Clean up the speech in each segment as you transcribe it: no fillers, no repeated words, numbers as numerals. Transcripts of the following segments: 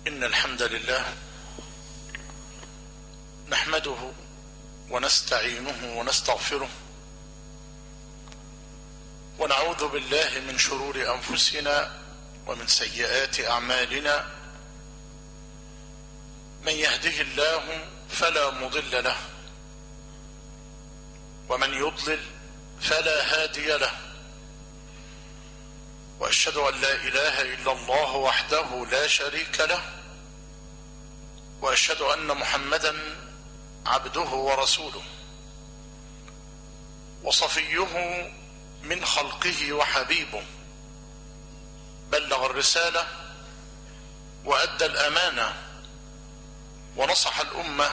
إن الحمد لله نحمده ونستعينه ونستغفره ونعوذ بالله من شرور أنفسنا ومن سيئات أعمالنا. من يهده الله فلا مضل له ومن يضلل فلا هادي له، وأشهد أن لا إله إلا الله وحده لا شريك له، وأشهد أن محمدا عبده ورسوله وصفيه من خلقه وحبيبه، بلغ الرسالة وأدى الأمانة ونصح الأمة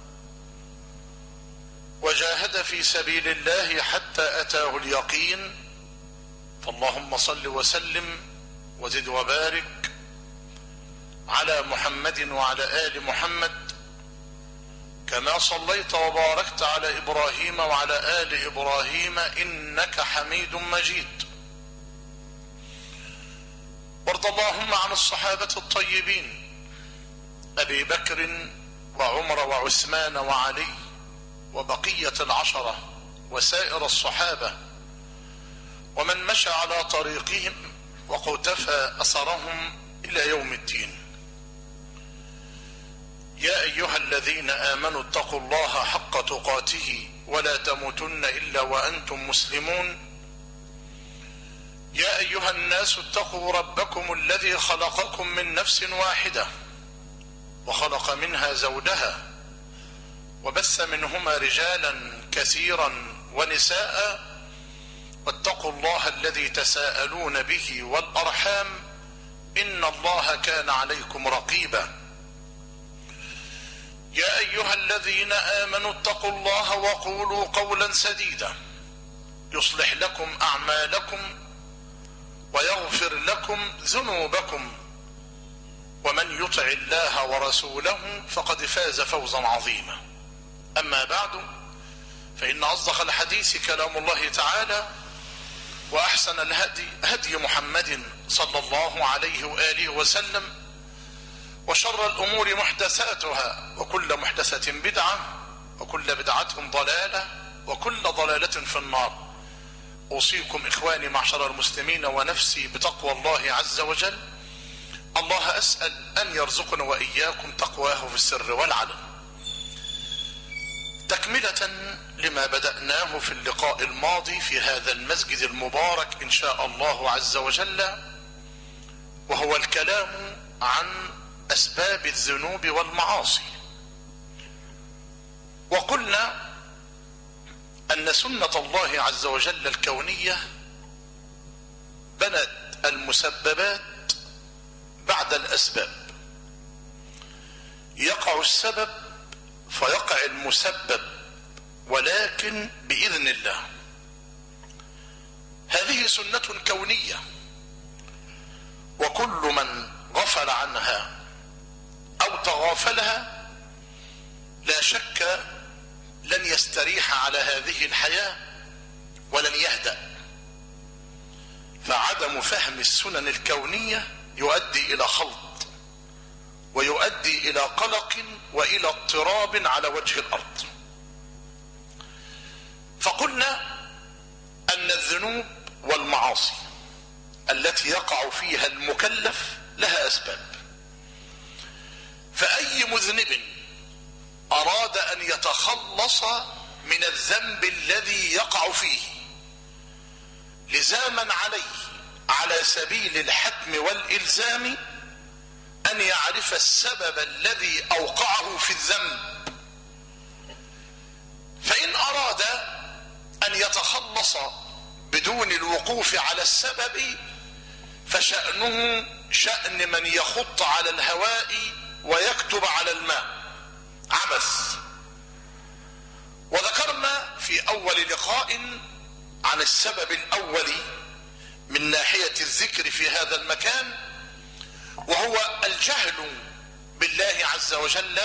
وجاهد في سبيل الله حتى أتاه اليقين. فاللهم صل وسلم وزد وبارك على محمد وعلى آل محمد كما صليت وباركت على إبراهيم وعلى آل إبراهيم إنك حميد مجيد. وارض اللهم عن الصحابة الطيبين أبي بكر وعمر وعثمان وعلي وبقية العشرة وسائر الصحابة ومن مشى على طريقهم وقتفى أثرهم إلى يوم الدين. يا أيها الذين آمنوا اتقوا الله حق تقاته ولا تموتن إلا وأنتم مسلمون. يا أيها الناس اتقوا ربكم الذي خلقكم من نفس واحدة وخلق منها زوجها وبث منهما رجالا كثيرا ونساء، واتقوا الله الذي تساءلون به والأرحام إن الله كان عليكم رقيبا. يا أيها الذين آمنوا اتقوا الله وقولوا قولا سديدا يصلح لكم أعمالكم ويغفر لكم ذنوبكم، ومن يطع الله ورسوله فقد فاز فوزا عظيما. أما بعد، فإن أصدق الحديث كلام الله تعالى، وأحسن الهدي هدي محمد صلى الله عليه وآله وسلم، وشر الأمور محدثاتها وكل محدثة بدعة وكل بدعة ضلالة وكل ضلالة في النار. أوصيكم إخواني معشر المسلمين ونفسي بتقوى الله عز وجل. الله أسأل أن يرزقنا وإياكم تقواه في السر والعلن، تكملة لما بدأناه في اللقاء الماضي في هذا المسجد المبارك إن شاء الله عز وجل، وهو الكلام عن أسباب الذنوب والمعاصي. وقلنا أن سنة الله عز وجل الكونية بنت المسببات بعد الأسباب. يقع السبب فيقع المسبب، ولكن بإذن الله. هذه سنة كونية، وكل من غفل عنها أو تغافلها لا شك لن يستريح على هذه الحياة ولن يهدأ. فعدم فهم السنن الكونية يؤدي إلى خلط ويؤدي إلى قلق وإلى اضطراب على وجه الأرض. فقلنا أن الذنوب والمعاصي التي يقع فيها المكلف لها أسباب. فأي مذنب أراد أن يتخلص من الذنب الذي يقع فيه لزاما عليه على سبيل الحتم والإلزام أن يعرف السبب الذي أوقعه في الذنب. فإن أراد أن يتخلص بدون الوقوف على السبب فشأنه شأن من يخط على الهواء ويكتب على الماء، عبث. وذكرنا في أول لقاء عن السبب الأول من ناحية الذكر في هذا المكان، وهو الجهل بالله عز وجل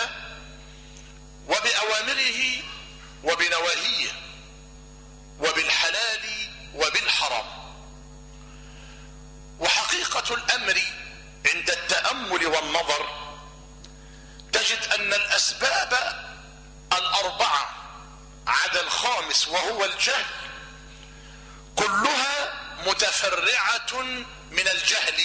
وبأوامره وبنواهيه وبالحلال وبالحرام. وحقيقة الأمر عند التأمل والنظر ان الاسباب الاربعة عدا الخامس وهو الجهل كلها متفرعة من الجهل.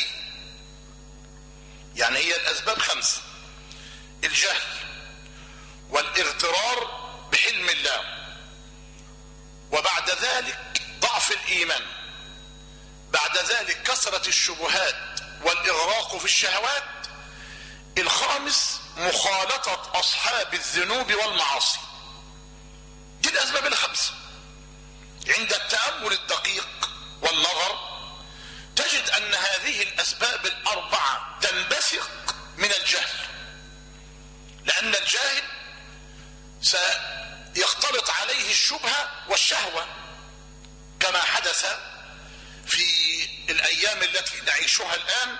يعني هي الاسباب 5: الجهل والاغترار بحلم الله، وبعد ذلك ضعف الايمان، بعد ذلك كثرة الشبهات والاغراق في الشهوات، الخامس مخالطة اصحاب الذنوب والمعاصي. دي الاسباب 5. عند التأمل الدقيق والنظر تجد ان هذه الاسباب 4 تنبثق من الجهل، لان الجاهل سيختلط عليه الشبهة والشهوة كما حدث في الايام التي نعيشها الان.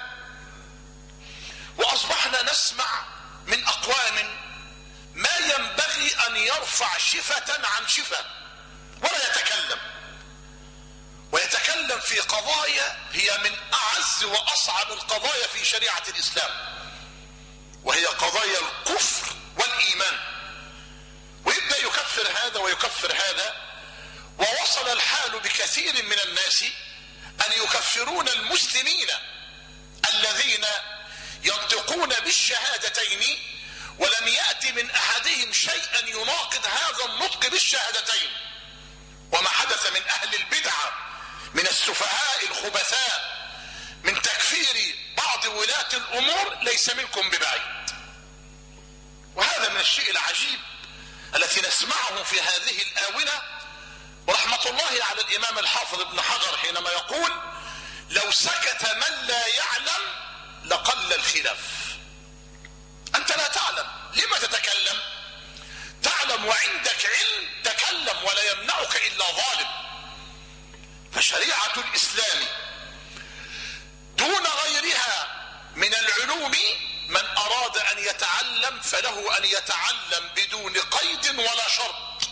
واصبحنا نسمع من اقوام ما ينبغي ان يرفع شفة عن شفة ولا يتكلم، ويتكلم في قضايا هي من اعز واصعب القضايا في شريعة الاسلام، وهي قضايا الكفر والايمان، ويبدأ يكفر هذا ويكفر هذا. ووصل الحال بكثير من الناس ان يكفرون المسلمين الذين ينطقون بالشهادتين ولم يأتي من احدهم شيئا يناقض هذا النطق بالشهادتين. وما حدث من اهل البدعة من السفهاء الخبثاء من تكفير بعض ولاة الامور ليس منكم ببعيد. وهذا من الشيء العجيب التي نسمعه في هذه الآونة. ورحمة الله على الامام الحافظ ابن حجر حينما يقول: لو سكت من لا يعلم لقل الخلاف. انت لا تعلم، لما تتكلم؟ تعلم وعندك علم، تكلم، ولا يمنعك الا ظالم. فشريعة الاسلام دون غيرها من العلوم، من اراد ان يتعلم فله ان يتعلم بدون قيد ولا شرط،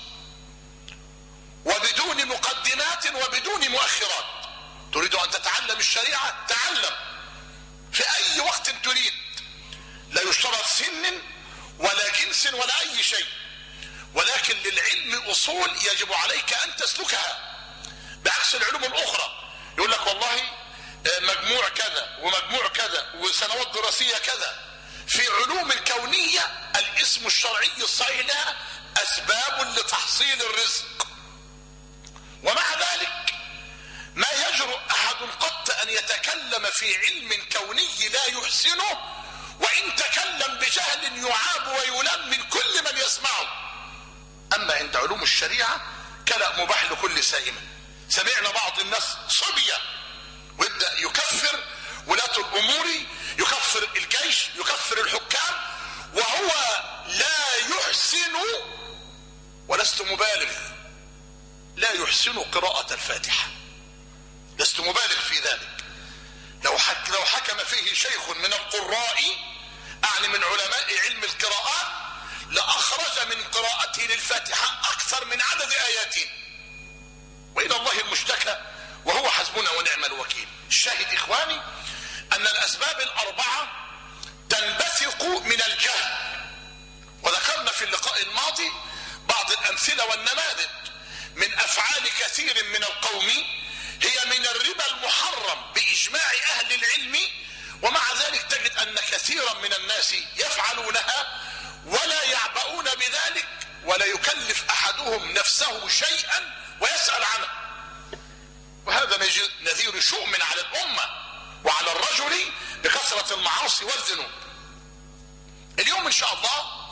وبدون مقدمات وبدون مؤخرات. تريد ان تتعلم الشريعة تعلم في اي وقت تريد، لا يشترط سن ولا جنس ولا اي شيء، ولكن للعلم اصول يجب عليك ان تسلكها، بعكس العلوم الاخرى. يقول لك والله مجموع كذا ومجموع كذا وسنوات دراسية كذا. في علوم الكونية الاسم الشرعي الصحيح لها اسباب لتحصيل الرزق، ومع ذلك ما يجرؤ احد قط ان يتكلم في علم كوني لا يحسنه، وان تكلم بجهل يعاب ويلام من كل من يسمعه. اما عند علوم الشريعة كلا مباح لكل سائمة. سمعنا بعض الناس صبية ويبدأ يكفر ولاة الامور، يكفر الجيش، يكفر الحكام، وهو لا يحسن، ولست مبالغ، لا يحسن قراءة الفاتحة، لست مبالغ في ذلك. لو حكم فيه شيخ من القراء، أعني من علماء علم القراءات، لأخرج من قراءته للفاتحة أكثر من عدد آياته، وإلى الله المشتكى وهو حسبنا ونعم الوكيل. الشاهد إخواني أن الأسباب 4 تنبثق من الجهل. وذكرنا في اللقاء الماضي بعض الأمثلة والنماذج من أفعال كثير من القوم هي من الربا المحرم بإجماع أهل العلم، ومع ذلك تجد أن كثيرا من الناس يفعلونها ولا يعبؤون بذلك، ولا يكلف أحدهم نفسه شيئا ويسأل عنه. وهذا نذير شؤم على الأمة وعلى الرجل بكثرة المعاصي والذنوب. اليوم إن شاء الله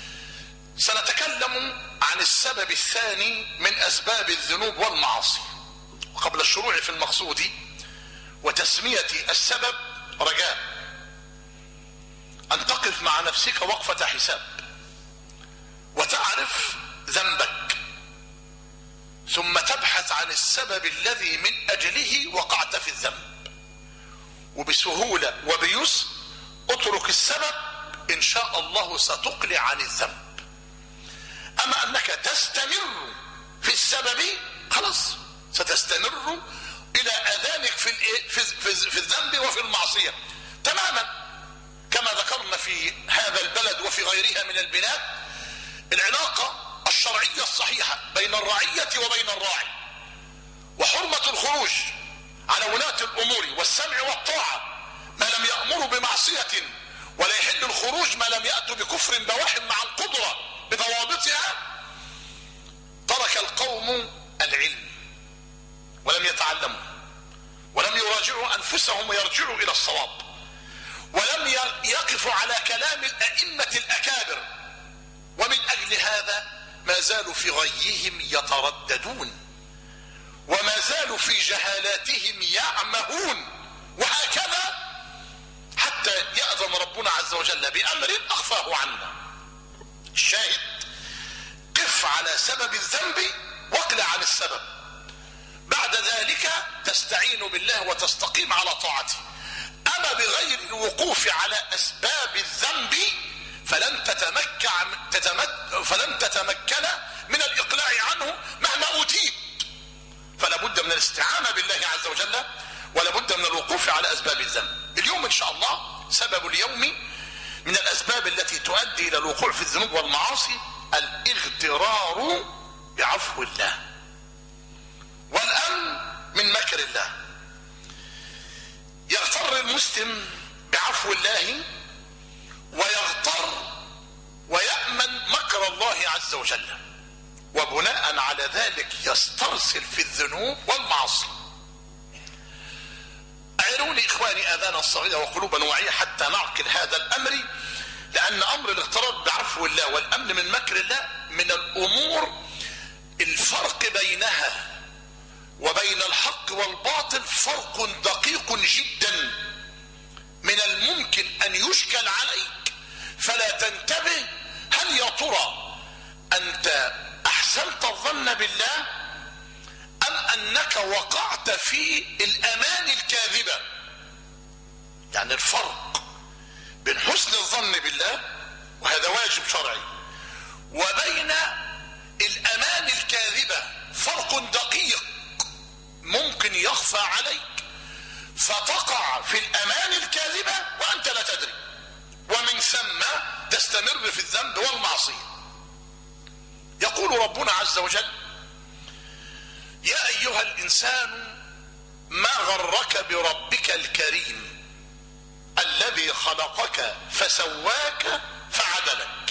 سنتكلم عن السبب الثاني من أسباب الذنوب والمعاصي. وقبل الشروع في المقصود وتسمية السبب رجاء أن تقف مع نفسك وقفة حساب وتعرف ذنبك، ثم تبحث عن السبب الذي من أجله وقعت في الذنب، وبسهولة وبيسر اترك السبب إن شاء الله ستقلع عن الذنب. أما أنك تستمر في السبب خلاص ستستمر إلى أذانك في الذنب وفي المعصية تماما. كما ذكرنا في هذا البلد وفي غيرها من البلاد العلاقة الشرعية الصحيحة بين الرعية وبين الراعي، وحرمة الخروج على ولاة الأمور والسمع والطاعة ما لم يأمروا بمعصية، ولا يحل الخروج ما لم يأتوا بكفر بواح مع القدرة بضوابطها. ترك القوم العلم ولم يتعلموا، ولم يراجعوا أنفسهم ويرجعوا إلى الصواب، ولم يقفوا على كلام الأئمة الأكابر، ومن أجل هذا ما زالوا في غيهم يترددون، وما زالوا في جهالاتهم يعمهون، وهكذا حتى يأذن ربنا عز وجل بأمر أخفاه عنا. الشاهد: قف على سبب الذنب واقلع عن السبب، بعد ذلك تستعين بالله وتستقيم على طاعته. أما بغير الوقوف على أسباب الذنب فلن تتمكن من الإقلاع عنه مهما أوتيت. فلا بد من الاستعانة بالله عز وجل، ولا بد من الوقوف على أسباب الذنب. اليوم إن شاء الله سبب اليوم من الأسباب التي تؤدي إلى الوقوع في الذنوب والمعاصي الاغترار بعفو الله والأمن من مكر الله. يغتر المسلم بعفو الله ويغتر ويأمن مكر الله عز وجل، وبناء على ذلك يسترسل في الذنوب والمعاصي. أعيروني إخواني آذانا الصغيرة وقلوبا واعية حتى نعقل هذا الأمر، لأن أمر الاغترار بعفو الله والأمن من مكر الله من الأمور الفرق بينها وبين الحق والباطل فرق دقيق جدا، من الممكن أن يشكل عليك فلا تنتبه. هل يا ترى أنت أحسنت الظن بالله أم أنك وقعت في الأمان الكاذبة؟ يعني الفرق بين حسن الظن بالله، وهذا واجب شرعي، وبين الأمان الكاذبة فرق دقيق ممكن يخفى عليك فتقع في الأمان الكاذبة وأنت لا تدري، ومن ثم تستمر في الذنب والمعصية. يقول ربنا عز وجل: يا أيها الإنسان ما غرك بربك الكريم الذي خلقك فسواك فعدلك.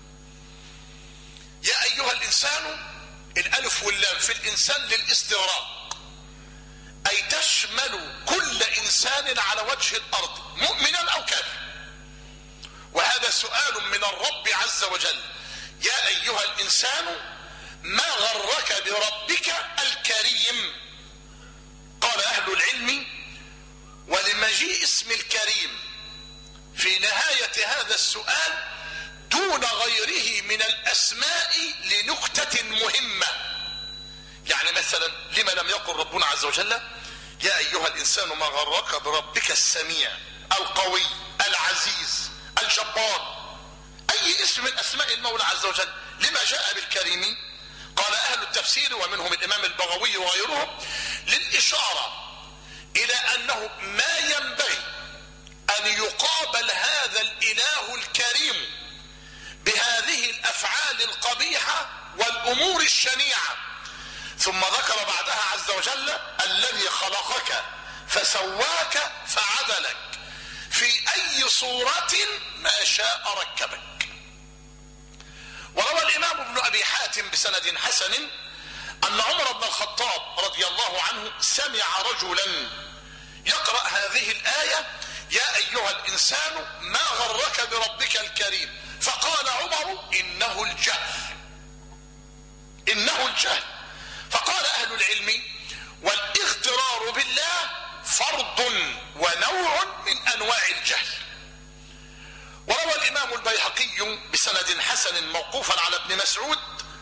يا أيها الإنسان، الألف واللام في الإنسان للاستغراق، أي تشمل كل إنسان على وجه الأرض مؤمنا أو كافر، وهذا سؤال من الرب عز وجل: يا أيها الإنسان ما غرك بربك الكريم. قال أهل العلم: ولمجيء اسم الكريم في نهاية هذا السؤال دون غيره من الأسماء لنكتة مهمة. يعني مثلا لما لم يقل ربنا عز وجل: يا أيها الإنسان ما غرك بربك السميع القوي العزيز الجبار؟ أي اسم من أسماء المولى عز وجل لما جاء بالكريم؟ قال أهل التفسير ومنهم الإمام البغوي وغيرهم للإشارة إلى أنه ما ينبغي أن يقابل هذا الإله الكريم بهذه الأفعال القبيحة والأمور الشنيعة، ثم ذكر بعدها عز وجل: الذي خلقك فسواك فعدلك في أي صورة ما شاء ركبك. وروى الإمام ابن أبي حاتم بسند حسن أن عمر بن الخطاب رضي الله عنه سمع رجلا يقرأ هذه الآية: يا أيها الإنسان ما غرك بربك الكريم، فقال عمر: إنه الجهل، إنه الجهل. فقال أهل العلم: والاغترار بالله فرض ونوع من أنواع الجهل. وروى الإمام البيهقي بسند حسن موقوفا على ابن مسعود،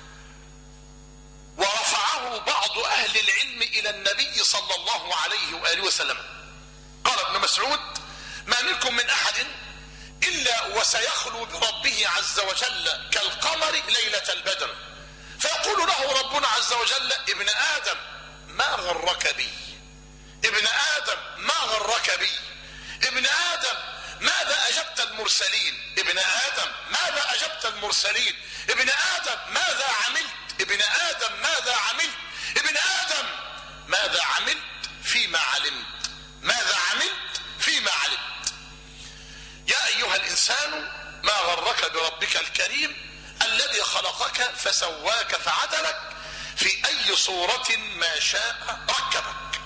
ورفعه بعض أهل العلم إلى النبي صلى الله عليه وآله وسلم. قال ابن مسعود: ما منكم من أحد إلا وسيخلو بربه عز وجل كالقمر ليلة البدر، فيقول له ربنا عز وجل: ابن آدم ما غرك بي، ابن آدم ما غرك بي، ابن آدم ماذا أجبت المرسلين؟ ابن آدم ماذا أجبت المرسلين؟ ابن آدم ماذا عملت؟ ابن آدم ماذا عملت؟ ابن آدم ماذا عملت فيما علمت؟ ماذا عملت فيما علمت؟ يا أيها الإنسان ما غرك بربك الكريم الذي خلقك فسواك فعدلك في أي صورة ما شاء ركبك.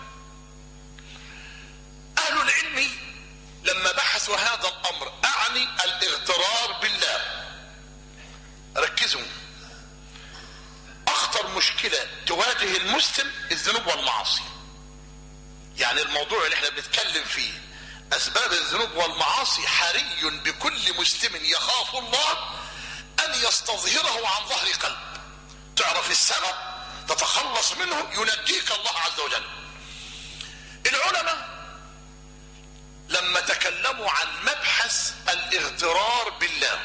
أهل العلم لما بحثوا هذا الأمر، أعني الاغترار بالله، ركزوا، أخطر مشكلة تواجه المسلم الذنوب والمعاصي. يعني الموضوع اللي احنا بنتكلم فيه أسباب الذنوب والمعاصي، حري بكل مسلم يخاف الله أن يستظهره عن ظهر قلب. تعرف السبب تتخلص منه ينجيك الله عز وجل. العلماء لما تكلموا عن مبحث الاغترار بالله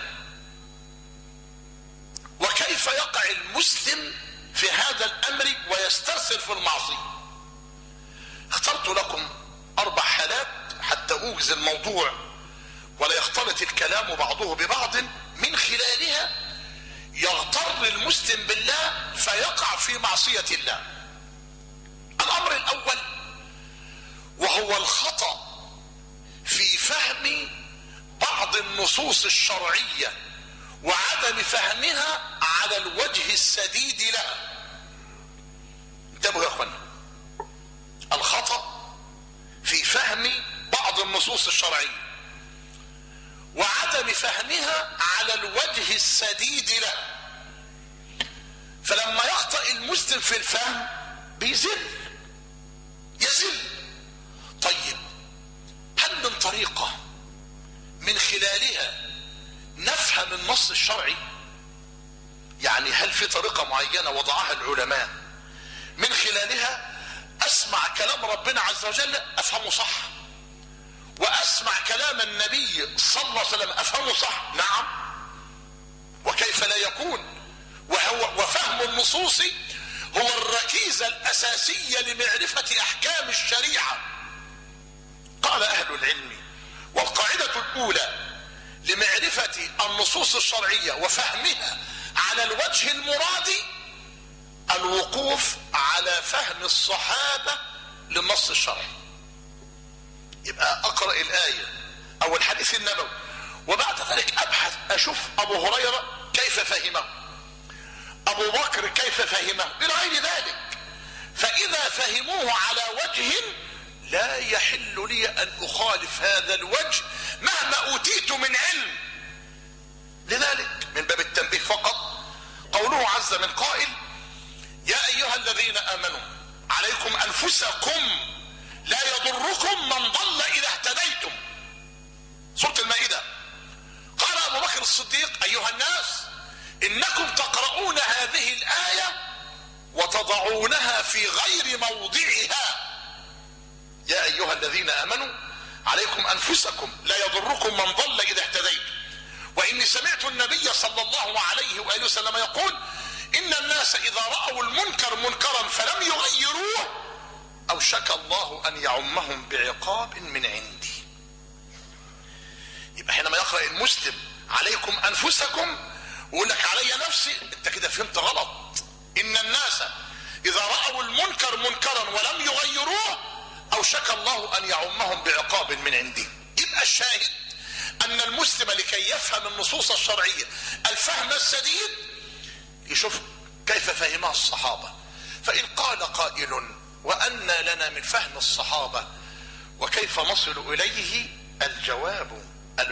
وكيف يقع المسلم في هذا الأمر ويسترسل في المعصية، اخترت لكم 4 حالات حتى أوجز الموضوع ولا يختلط الكلام بعضه ببعض، من خلالها يغتر المسلم بالله فيقع في معصية الله. الأمر الأول وهو الخطأ في فهم بعض النصوص الشرعية وعدم فهمها على الوجه السديد لها. انتبهوا يا اخوانا، الخطأ في فهم بعض النصوص الشرعية وعدم فهمها على الوجه السديد لها. فلما يخطئ المسلم في الفهم يزل. طيب هل من طريقة من خلالها نفهم النص الشرعي؟ يعني هل في طريقة معينة وضعها العلماء من خلالها اسمع كلام ربنا عز وجل افهمه صح، واسمع كلام النبي صلى الله عليه وسلم افهمه صح؟ نعم، وكيف لا يكون؟ وفهم النصوص هو الركيزة الأساسية لمعرفة أحكام الشريعة. قال أهل العلم: والقاعدة الأولى لمعرفة النصوص الشرعية وفهمها على الوجه المراد الوقوف على فهم الصحابة للنص الشرعي. يبقى أقرأ الآية أو الحديث النبوي وبعد ذلك أبحث أشوف أبو هريرة كيف فهمه، أبو بكر كيف فهمه، إلى غير ذلك. فإذا فهموه على وجه لا يحل لي أن أخالف هذا الوجه مهما أوتيت من علم. لذلك من باب التنبيه فقط قوله عز من قائل: يا أيها الذين آمنوا عليكم أنفسكم لا يضركم من ضل إذا اهتديتم. سورة المائدة. قال أبو بكر الصديق: أيها الناس إنكم تقرؤون هذه الآية وتضعونها في غير موضعها. يا أيها الذين آمنوا عليكم أنفسكم لا يضركم من ضل إذا اهتديتم. وإني سمعت النبي صلى الله عليه وآله وسلم يقول: إن الناس إذا رأوا المنكر منكرا فلم يغيروه أوشك الله أن يعمهم بعقاب من عندي. يبقى حينما يقرأ المسلم عليكم أنفسكم ويقول لك علي نفسي، انت كده فهمت غلط. إن الناس إذا رأوا المنكر منكرا ولم يغيروه أوشك الله أن يعمهم بعقاب من عندي. يبقى الشاهد أن المسلم لكي يفهم النصوص الشرعية الفهم السديد يشوف كيف فهمها الصحابة. فإن قال قائل: وأن لنا من فهم الصحابة وكيف نصل إليه؟ الجواب: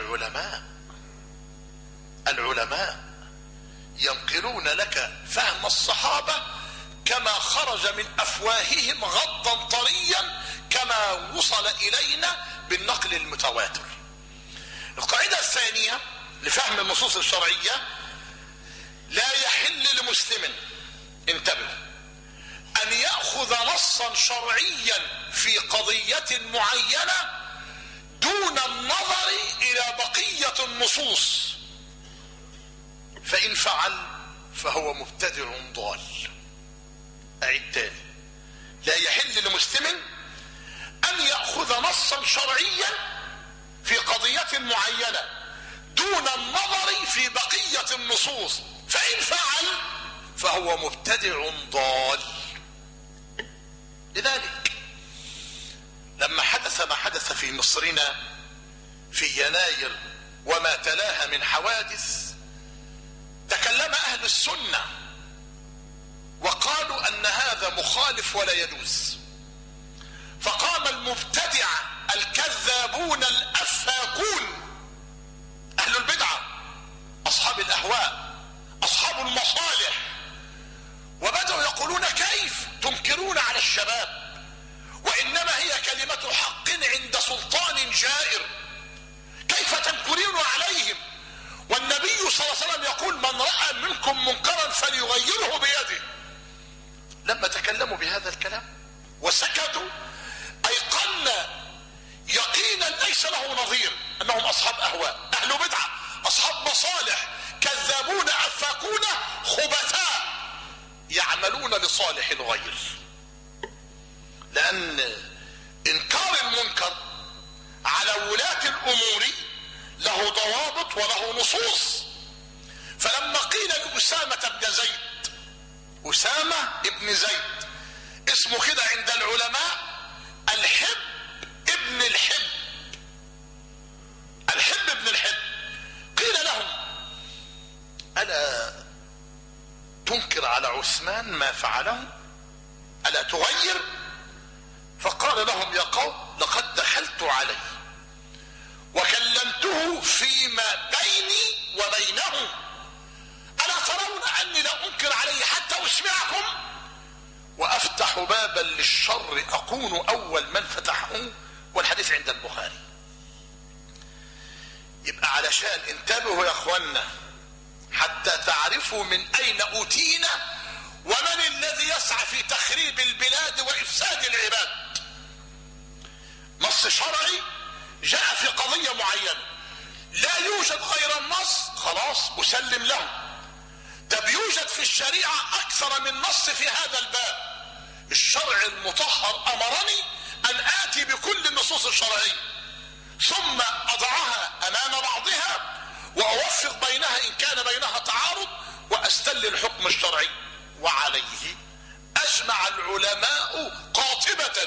العلماء ينقلون لك فهم الصحابة كما خرج من أفواههم غضا طريا كما وصل إلينا بالنقل المتواتر. القاعدة الثانية لفهم النصوص الشرعية: لا يحل لمسلم، انتبه، أن يأخذ نصا شرعيا في قضية معينة دون النظر إلى بقية النصوص، فإن فعل فهو مبتدع ضال. أعيد تاني: لا يحل لمسلم أن يأخذ نصا شرعيا في قضية معينة دون النظر في بقية النصوص، فإن فعل فهو مبتدع ضال. لذلك لما حدث ما حدث في مصرنا في يناير وما تلاها من حوادث، تكلم أهل السنة وقالوا أن هذا مخالف ولا يجوز. فقام المبتدعة الكذابون الأفاكون، أهل البدعة، أصحاب الأهواء، أصحاب المصالح، وبدأوا يقولون كيف تنكرون على الشباب وإنما هي كلمة حق عند سلطان جائر، كيف تنكرون عليهم والنبي صلى الله عليه وسلم يقول من رأى منكم منكرا فليغيره بيده. لما تكلموا بهذا الكلام وسكتوا أيقنا يقينا ليس له نظير أنهم أصحاب أهواء، أهل بدعة، أصحاب مصالح، كذابون أفاكون خبثاء يعملون لصالح الغير. لأن إنكار المنكر على ولاة الأمور له ضوابط وله نصوص. فلما قيل لأسامة بن زيد، أسامة ابن زيد اسمه كده عند العلماء الحب ابن الحب، الحب ابن الحب، قيل لهم ألا تنكر على عثمان ما فعله؟ ألا تغير؟ فقال لهم يا قوم لقد دخلت عليه وكلمته فيما بيني وبينه، ألا ترون أني لا أنكر عليه حتى أسمعكم وأفتح بابا للشر أكون أول من فتحه، والحديث عند البخاري. يبقى علشان انتبهوا يا أخوانا حتى تعرفوا من أين أوتينا ومن الذي يسعى في تخريب البلاد وإفساد العباد. نص شرعي جاء في قضية معينة لا يوجد غير النص، خلاص أسلم له. طب يوجد في الشريعة أكثر من نص في هذا الباب، الشرع المطهر أمرني أن آتي بكل النصوص الشرعية ثم أضعها أمام بعضها وأوفق بينها إن كان بينها تعارض وأستل الحكم الشرعي. وعليه أجمع العلماء قاطبة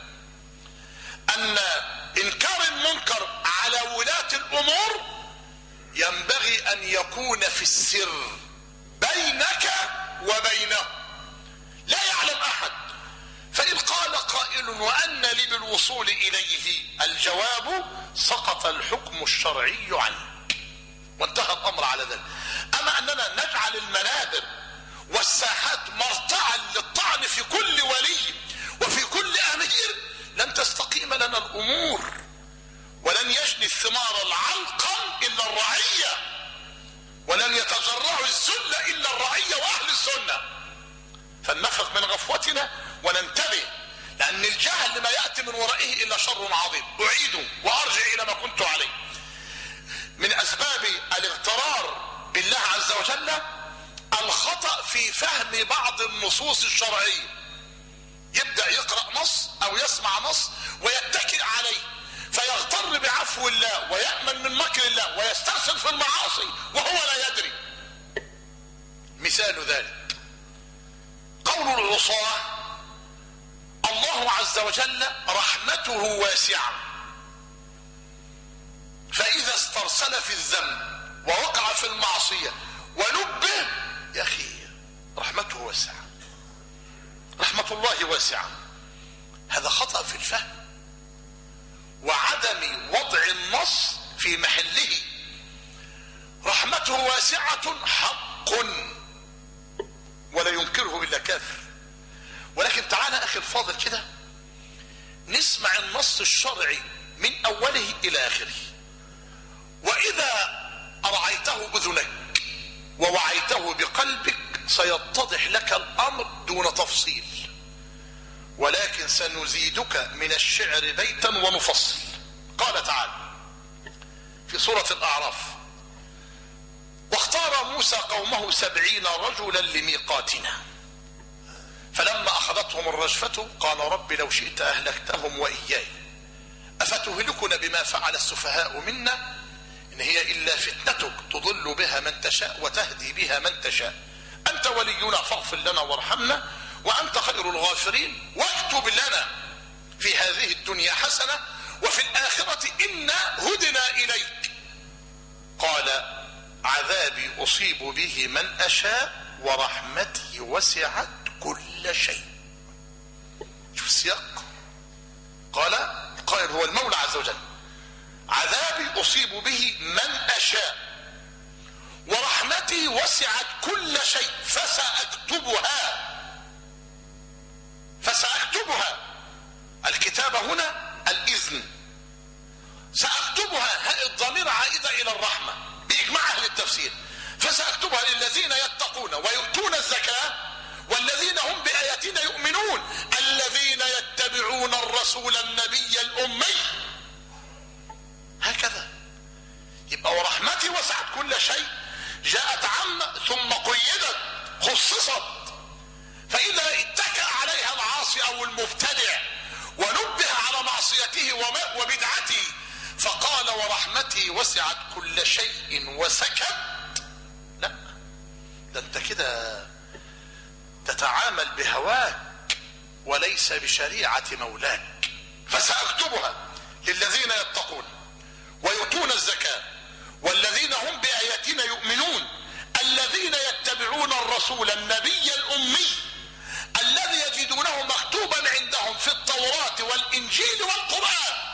أن إنكار المنكر على ولاة الأمور ينبغي أن يكون في السر بينك وبينه، لا يعلم أحد. فإن قال قائل وأن لي بالوصول إليه، الجواب سقط الحكم الشرعي عنه وانتهى الأمر على ذلك. أما أننا نجعل المنابر والساحات مرتعا للطعن في كل ولي وفي كل أمير، لن تستقيم لنا الأمور ولن يجني الثمار العلقم إلا الرعية، ولن يتجرع الذل إلا الرعية وأهل السنة. فلنفق من غفوتنا وننتبه، لأن الجهل ما يأتي من ورائه إلا شر عظيم. أعيد وأرجع إلى ما كنت عليه. من أسباب الاغترار بالله عز وجل الخطأ في فهم بعض النصوص الشرعية. يبدأ يقرأ نص أو يسمع نص ويتكئ عليه فيغتر بعفو الله ويأمن من مكر الله ويسترسل في المعاصي وهو لا يدري. مثال ذلك قول العصاة الله عز وجل رحمته واسعة، فإذا استرسل في الذنب ووقع في المعصية ونبه، يا أخي رحمته واسعة، رحمة الله واسعة. هذا خطأ في الفهم وعدم وضع النص في محله. رحمته واسعة حق ولا ينكره إلا كافر. ولكن تعالى أخي الفاضل كده نسمع النص الشرعي من أوله إلى آخره، وإذا أرعيته أذنك ووعيته بقلبك سيتضح لك الأمر دون تفصيل. ولكن سنزيدك من الشعر بيتا ونفصل. قال تعالى في سورة الأعراف واختار موسى قومه 70 رجلا لميقاتنا فلما أخذتهم الرجفة قال رب لو شئت أهلكتهم وإياي أفتهلكنا بما فعل السفهاء منا إن هي إلا فتنتك تضل بها من تشاء وتهدي بها من تشاء أنت ولينا فاغفر لنا وارحمنا وأنت خير الغافرين واكتب لنا في هذه الدنيا حسنة وفي الآخرة إنا هدنا إليك. قال عذابي أصيب به من أشاء ورحمتي وسعت كل شيء. شوف السياق، قال القائل هو المولى عز وجل عذابي أصيب به من أشاء ورحمتي وسعت كل شيء فسأكتبها. الكتابة هنا الإذن، سأكتبها هاء الضمير عائدة إلى الرحمة بإجماع أهل التفسير. فسأكتبها للذين يتقون ويؤتون الزكاة والذين هم بآياتنا يؤمنون الذين يتبعون الرسول النبي الأمي. هكذا يبقى ورحمتي وسعت كل شيء جاءت عامة ثم قيدت خصصت، فإذا اتكأ عليها العاصي أو المبتدع ونبه على معصيته وبدعته فقال ورحمتي وسعت كل شيء وسكت، لا، ده انت كده تتعامل بهواك وليس بشريعة مولاك. فسأكتبها للذين يتقون ويؤتون الزكاة والذين هم بآياتنا يؤمنون الذين يتبعون الرسول النبي الأمي الذي يجدونه مكتوبا عندهم في التوراة والإنجيل والقرآن.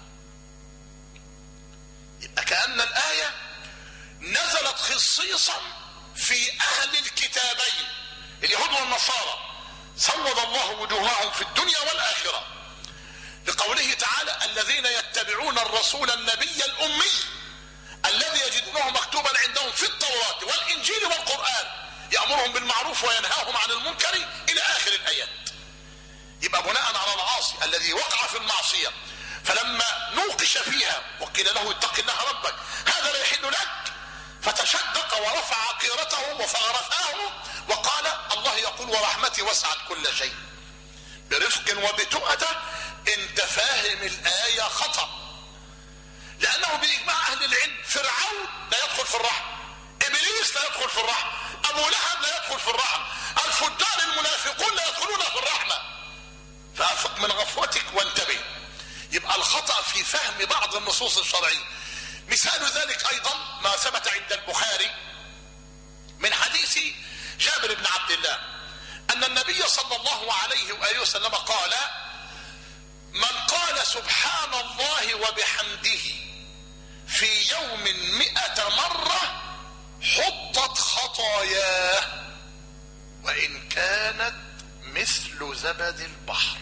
يبقى كأن الآية نزلت خصيصا في أهل الكتابين اليهود والنصارى سود الله وجوههم في الدنيا والآخرة، لقوله تعالى الذين يتبعون الرسول النبي الأمي الذي يجدونه مكتوبا عندهم في التوراة والإنجيل والقرآن يأمرهم بالمعروف وينهاهم عن المنكر إلى آخر الآيات. يبقى بناء على العاصي الذي وقع في المعصية فلما نوقش فيها وقيل له اتق الله ربك هذا لا يحل لك فتشدق ورفع عقيرته وفغرفاه وقال الله يقول ورحمتي وسعت كل شيء برفق وبتؤدة. انت فاهم الآية خطأ، لأنه بإجماع أهل العلم فرعون لا يدخل في الرحم، إبليس لا يدخل في الرحم، أبو لهب لا يدخل في الرحم، الفجار المنافقون لا يدخلون في الرحمة. فأفق من غفوتك وانتبه. يبقى الخطأ في فهم بعض النصوص الشرعية. مثال ذلك أيضا ما ثبت عند البخاري من حديث جابر بن عبد الله أن النبي صلى الله عليه وآله وسلم قال من قال سبحان الله وبحمده في يوم 100 مرة حطت خطاياه وإن كانت مثل زبد البحر.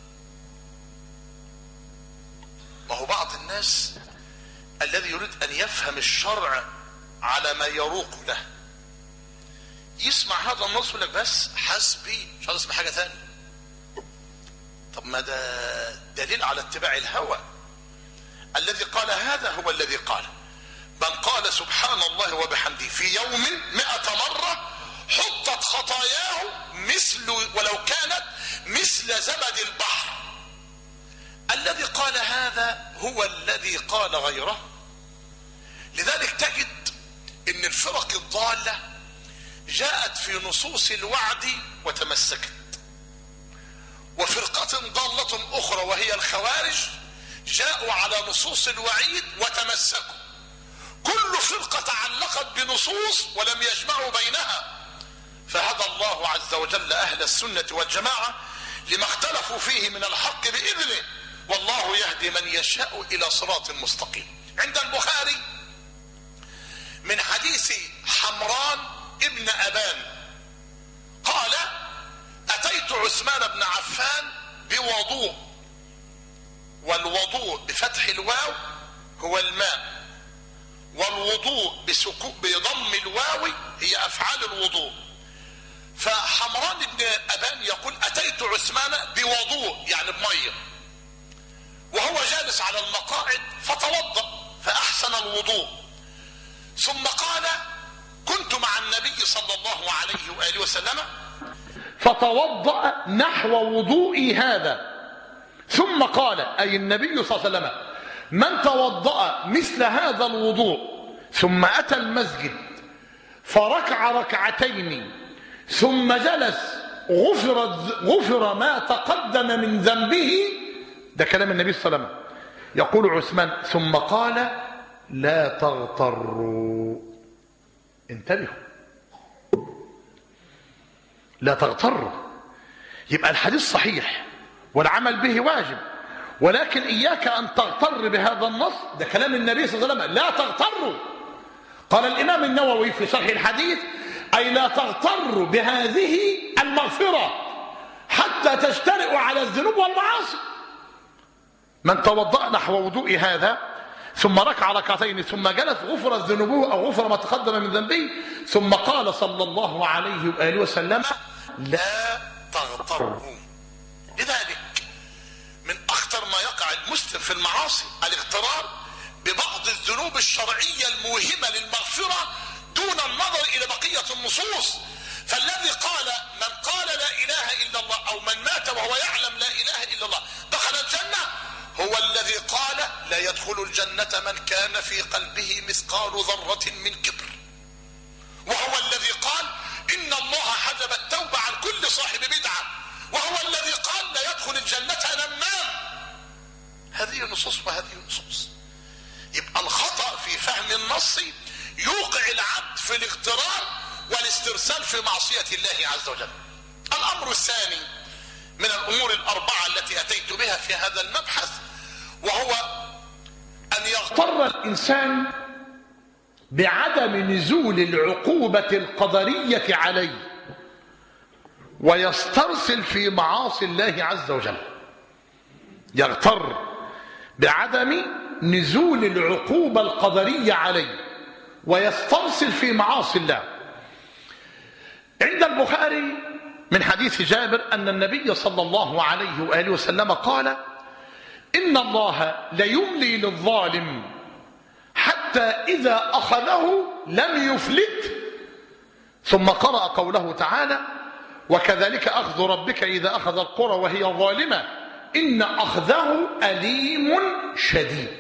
ما هو بعض الناس الذي يريد أن يفهم الشرع على ما يروق له يسمع هذا النص يقول لك بس حسبي مش عايز اسمع حاجة ثانية. طب ما ده دليل على اتباع الهوى. الذي قال هذا هو الذي قال من قال سبحان الله وبحمده في يوم 100 مرة حطت خطاياه مثل ولو كانت مثل زبد البحر. الذي قال هذا هو الذي قال غيره. لذلك تجد ان الفرق الضالة جاءت في نصوص الوعد وتمسكت، وفرقة ضالة اخرى وهي الخوارج جاءوا على نصوص الوعيد وتمسكوا. كل فرقة تعلقت بنصوص ولم يجمعوا بينها. فهدى الله عز وجل اهل السنة والجماعة لما اختلفوا فيه من الحق بإذنه والله يهدي من يشاء الى صراط مستقيم. عند البخاري من حديث حمران ابن أبان قال أتيت عثمان بن عفان بوضوء، والوضوء بفتح الواو هو الماء، والوضوء بضم الواو هي أفعال الوضوء. فحمران بن أبان يقول أتيت عثمان بوضوء يعني بمية، وهو جالس على المقاعد فتوضأ فأحسن الوضوء، ثم قال كنت مع النبي صلى الله عليه وآله وسلم فتوضأ نحو وضوئي هذا، ثم قال أي النبي صلى الله عليه وسلم من توضأ مثل هذا الوضوء ثم أتى المسجد فركع ركعتين ثم جلس غفر ما تقدم من ذنبه. ده كلام النبي صلى الله عليه وسلم. يقول عثمان ثم قال لا تغتروا. انتبهوا، لا تغتروا. يبقى الحديث صحيح والعمل به واجب، ولكن إياك أن تغتر بهذا النص. ده كلام النبي صلى الله عليه وسلم، لا تغتروا. قال الإمام النووي في شرح الحديث أي لا تغتروا بهذه المغفرة حتى تجترئوا على الذنوب والمعاصي. من توضأ نحو وضوء هذا ثم ركع ركعتين ثم جلس غفرت ذنوبه أو غفر ما تقدم من ذنبه، ثم قال صلى الله عليه وآله وسلم لا تغتروا. لذلك من أخطر ما يقع المسلم في المعاصي الاغترار ببعض الذنوب الشرعية الموهمة للمغفرة دون النظر إلى بقية النصوص. فالذي قال من قال لا إله إلا الله أو من مات وهو يعلم لا إله إلا الله دخل الجنة هو الذي قال لا يدخل الجنة من كان في قلبه مثقال ذرة من كبر، وهو الذي قال إن الله حجب التوبة عن كل صاحب بدعة، وهو الذي قال لا يدخل الجنة نمام. هذه نصوص وهذه نصوص. يبقى الخطأ في فهم النص يوقع العبد في الاغترار والاسترسال في معصية الله عز وجل. الأمر الثاني من الأمور الأربعة التي أتيت بها في هذا المبحث وهو أن يغتر الإنسان بعدم نزول العقوبة القدرية عليه ويسترسل في معاصي الله عز وجل. يغتر بعدم نزول العقوبة القدرية عليه ويسترسل في معاصي الله. عند البخاري من حديث جابر أن النبي صلى الله عليه وآله وسلم قال إن الله ليملي للظالم حتى إذا أخذه لم يفلت، ثم قرأ قوله تعالى وكذلك أخذ ربك إذا أخذ القرى وهي ظالمة إن أخذه أليم شديد.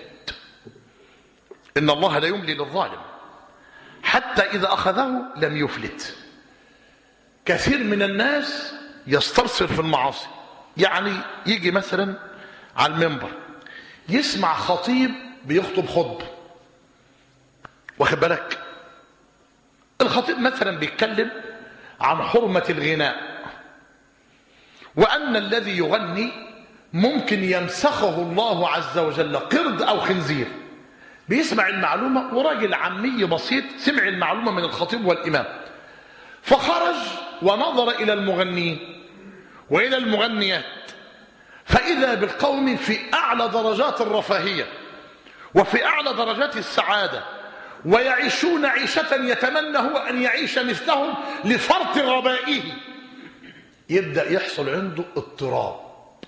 إن الله ليملي للظالم حتى إذا أخذه لم يفلت. كثير من الناس يسترسل في المعاصي، يعني يجي مثلا على المنبر يسمع خطيب بيخطب خطبة، واخد بالك؟ الخطيب مثلا بيتكلم عن حرمة الغناء وأن الذي يغني ممكن يمسخه الله عز وجل قرد أو خنزير. بيسمع المعلومة وراجل عامي بسيط سمع المعلومة من الخطيب والإمام، فخرج ونظر إلى المغنيين وإلى المغنيات فإذا بالقوم في أعلى درجات الرفاهية وفي أعلى درجات السعادة ويعيشون عيشة يتمنى هو أن يعيش مثلهم لفرط غبائه. يبدأ يحصل عنده اضطراب.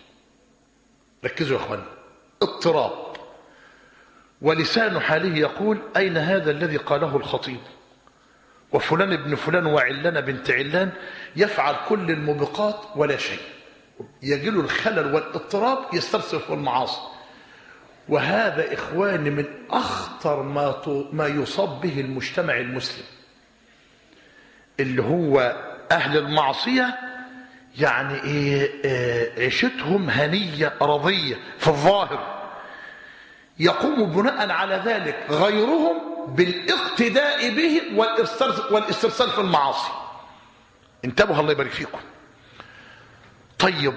ركزوا يا أخوان، اضطراب. ولسان حاله يقول أين هذا الذي قاله الخطيب؟ وفلان ابن فلان وعلان بنت علان يفعل كل الموبقات ولا شيء. يجيله الخلل والاضطراب يسترسل في المعاصي. وهذا إخواني من أخطر ما يصاب به المجتمع المسلم، اللي هو أهل المعصية. يعني عيشتهم هنية رضية في الظاهر، يقوم بناء على ذلك غيرهم بالاقتداء به والاسترسال في المعاصي. انتبهوا الله يبارك فيكم. طيب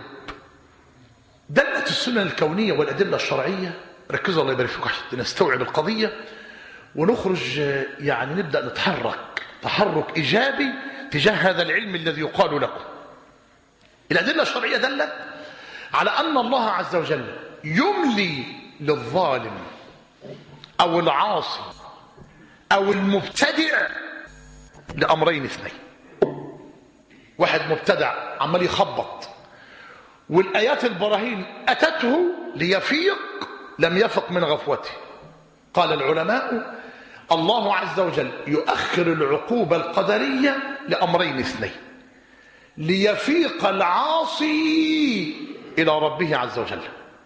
دلت السنن الكونية والأدلة الشرعية، ركزوا الله يبارك فيكم عشان نستوعب القضية ونخرج، يعني نبدأ نتحرك تحرك إيجابي تجاه هذا العلم الذي يقال لكم. الأدلة الشرعية دلت على أن الله عز وجل يملي للظالم أو العاصي أو المبتدع لأمرين اثنين. واحد مبتدع عمال يخبط والآيات البراهين أتته ليفيق لم يفق من غفوته. قال العلماء الله عز وجل يؤخر العقوبة القدرية لأمرين اثنين: ليفيق العاصي إلى ربه عز وجل،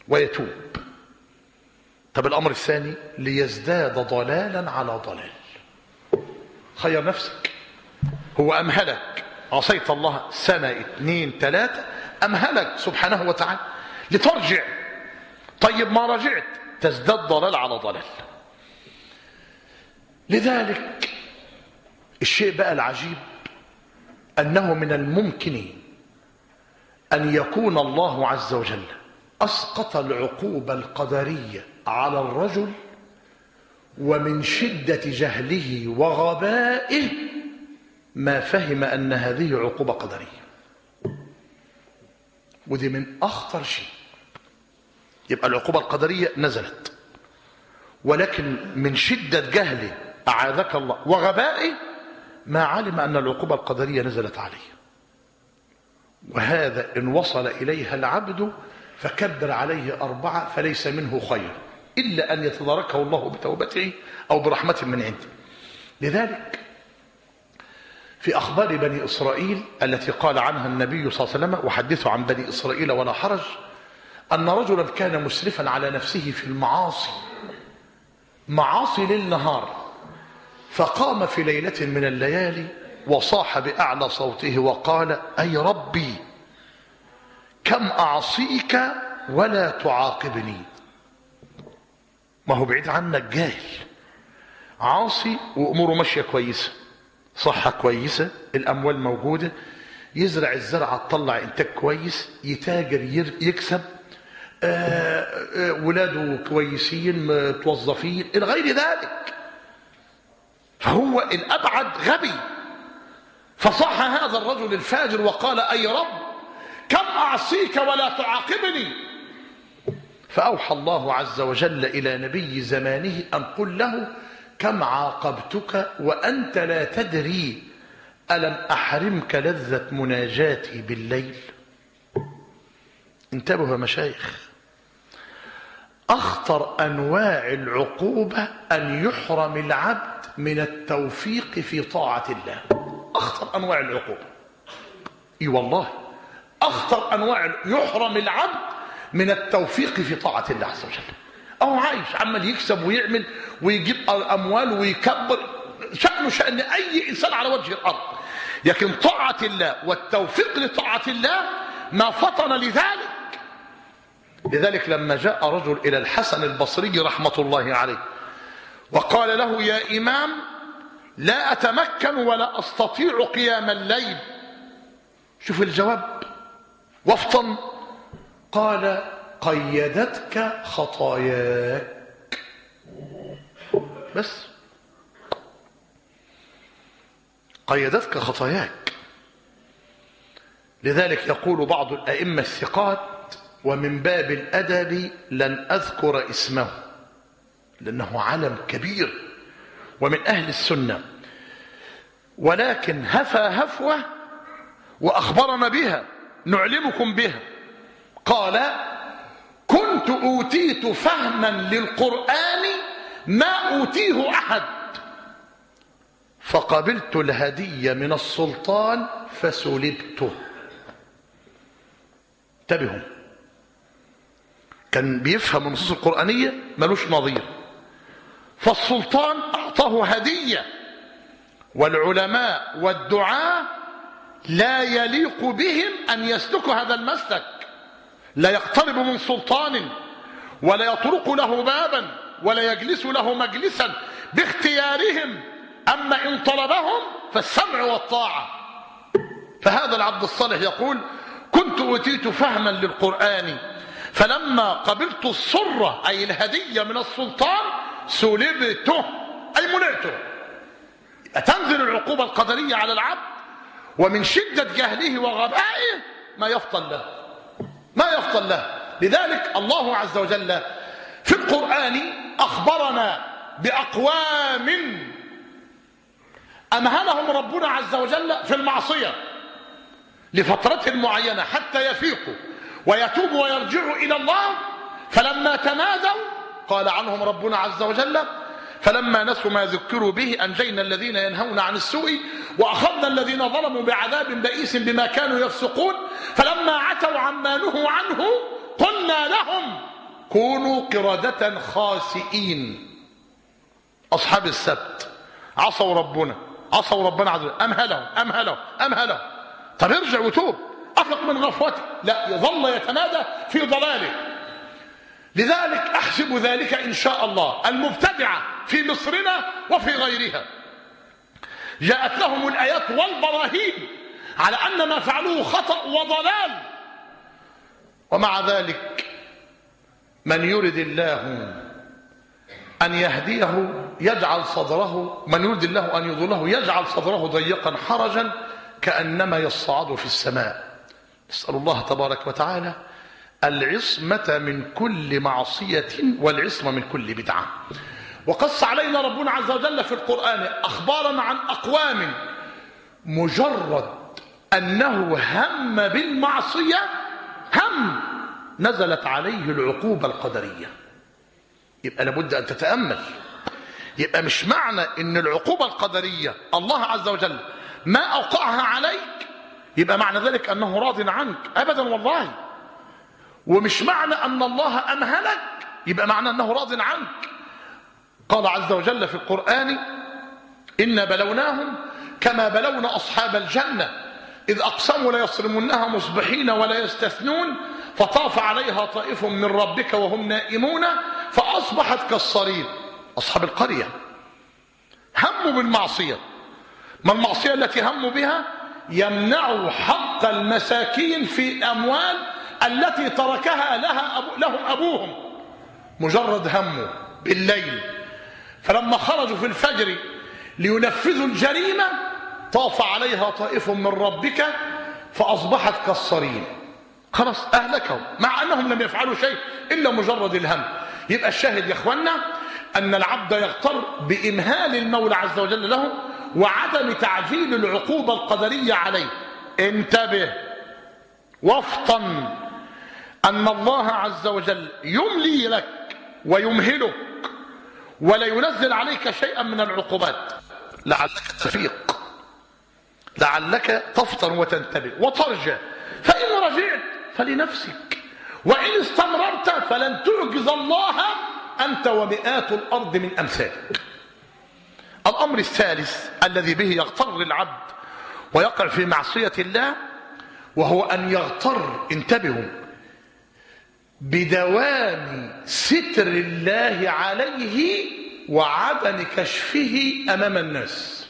ويتوب. طب الأمر الثاني ليزداد ضلالا على ضلال. خير نفسك. هو أمهلك، عصيت الله سنة 2 3، أمهلك سبحانه وتعالى لترجع. طيب ما رجعت تزداد ضلال على ضلال. لذلك الشيء بقى العجيب أنه من الممكن أن يكون الله عز وجل أسقط العقوبة القدرية على الرجل ومن شدة جهله وغبائه ما فهم أن هذه عقوبة قدرية. ودي من أخطر شيء. يبقى العقوبة القدرية نزلت، ولكن من شدة جهله أعاذك الله وغبائه ما علم أن العقوبة القدرية نزلت عليه. وهذا إن وصل إليها العبد فكبر عليه 4 فليس منه خير إلا أن يتداركه الله بتوبته أو برحمة من عنده. لذلك في أخبار بني إسرائيل التي قال عنها النبي صلى الله عليه وسلم وحدثوا عن بني إسرائيل ولا حرج، أن رجلا كان مسرفا على نفسه في المعاصي، معاصي ليل نهار، فقام في ليلة من الليالي وصاح بأعلى صوته وقال: أي ربي كم أعصيك ولا تعاقبني. ما هو بعيد عنك جاهل، عاصي وأموره ماشية كويسة، صحة كويسة، الأموال موجودة، يزرع الزرعة تطلع إنتاج كويس، يتاجر يكسب، ولاده كويسين متوظفين إلى غير ذلك. فهو الأبعد غبي. فصح هذا الرجل الفاجر وقال: أي رب كم أعصيك ولا تعاقبني. فأوحى الله عز وجل إلى نبي زمانه أن قل له: كم عاقبتك وأنت لا تدري، ألم أحرمك لذة مناجاتي بالليل. انتبهوا يا مشايخ، أخطر أنواع العقوبة أن يحرم العبد من التوفيق في طاعة الله. أخطر أنواع العقوبة، إي والله أخطر أنواع، يحرم العبد من التوفيق في طاعة الله عز وجل. أو عايش عمال يكسب ويعمل ويجيب أموال ويكبر، شأنه شأن أي إنسان على وجه الأرض، لكن طاعة الله والتوفيق لطاعة الله ما فطن لذلك. لذلك لما جاء رجل إلى الحسن البصري رحمة الله عليه وقال له: يا إمام، لا أتمكن ولا أستطيع قيام الليل. شوف الجواب وافطن. قال: قيدتك خطاياك. بس قيدتك خطاياك. لذلك يقول بعض الأئمة الثقات: ومن باب الأدب لن أذكر اسمه لأنه علم كبير ومن أهل السنة، ولكن هفى هفوة وأخبرنا بها نعلمكم بها. قال: كنت أوتيت فهما للقرآن ما أوتيه أحد، فقبلت الهدية من السلطان فسلبته. انتبهوا، كان بيفهم النصوص القرآنية ملوش نظير، فالسلطان أعطاه هدية، والعلماء والدعاة لا يليق بهم أن يسلكوا هذا المسلك، لا يقترب من سلطان ولا يطرق له بابا ولا يجلس له مجلسا باختيارهم، أما إن طلبهم فالسمع والطاعة. فهذا العبد الصالح يقول: كنت أوتيت فهما للقرآن فلما قبلت السرة أي الهدية من السلطان سلبته أي منعته. تنزل العقوبة القدرية على العبد ومن شدة جهله وغبائه ما يفطن له، ما يفطن له. لذلك الله عز وجل في القرآن أخبرنا بأقوام أمهلهم ربنا عز وجل في المعصية لفترة معينة حتى يفيقوا ويتوبوا ويرجعوا إلى الله، فلما تنادوا قال عنهم ربنا عز وجل: فلما نسوا ما ذكروا به أنجينا الذين ينهون عن السوء وأخذنا الذين ظلموا بعذاب بئيس بما كانوا يفسقون، فلما عتوا عما نهوا عنه قلنا لهم كونوا قردة خاسئين. أصحاب السبت عصوا ربنا عز وجل، أمهلهم. طب ارجع وتوب، أفق من غفوته، لا، يظل يتمادى في ضلاله. لذلك أحسب ذلك إن شاء الله. المبتدعة في مصرنا وفي غيرها جاءت لهم الآيات والبراهين على أن ما فعلوه خطأ وضلال، ومع ذلك من يرد الله أن يهديه يجعل صدره، من يرد الله أن يضله يجعل صدره ضيقا حرجا كأنما يصعد في السماء. نسأل الله تبارك وتعالى العصمة من كل معصية والعصمة من كل بدعة. وقص علينا ربنا عز وجل في القرآن أخبارا عن أقوام مجرد أنه هم بالمعصية نزلت عليه العقوبة القدرية. يبقى لابد أن تتأمل. يبقى مش معنى أن العقوبة القدرية الله عز وجل ما أوقعها عليك يبقى معنى ذلك أنه راض عنك، أبدا والله. ومش معنى أن الله أمهلك يبقى معنى أنه راض عنك. قال عز وجل في القرآن إنا بلوناهم كما بلونا أصحاب الجنة إذ أقسموا ليصرمنها مصبحين ولا يستثنون فطاف عليها طائف من ربك وهم نائمون فأصبحت كالصريم. أصحاب القرية هموا بالمعصية. ما المعصية التي هموا بها؟ يمنعوا حق المساكين في أموال التي تركها لهم أبوهم. مجرد هموا بالليل، فلما خرجوا في الفجر لينفذوا الجريمة طاف عليها طائف من ربك فأصبحت كالصريم. خلاص أهلكهم مع أنهم لم يفعلوا شيء إلا مجرد الهم. يبقى الشاهد يا أخوانا أن العبد يغتر بإمهال المولى عز وجل له وعدم تعجيل العقوبة القدرية عليه. انتبه وافطن أن الله عز وجل يملي لك ويمهلك ولا ينزل عليك شيئا من العقوبات لعلك تفيق، لعلك تفطن وتنتبه وترجع. فإن رجعت فلنفسك، وإن استمررت فلن تعجز الله أنت ومئات الأرض من أمثالك. الأمر الثالث الذي به يغتر العبد ويقع في معصية الله وهو أن يغتر، انتبهوا، بدوام ستر الله عليه وعدم كشفه أمام الناس.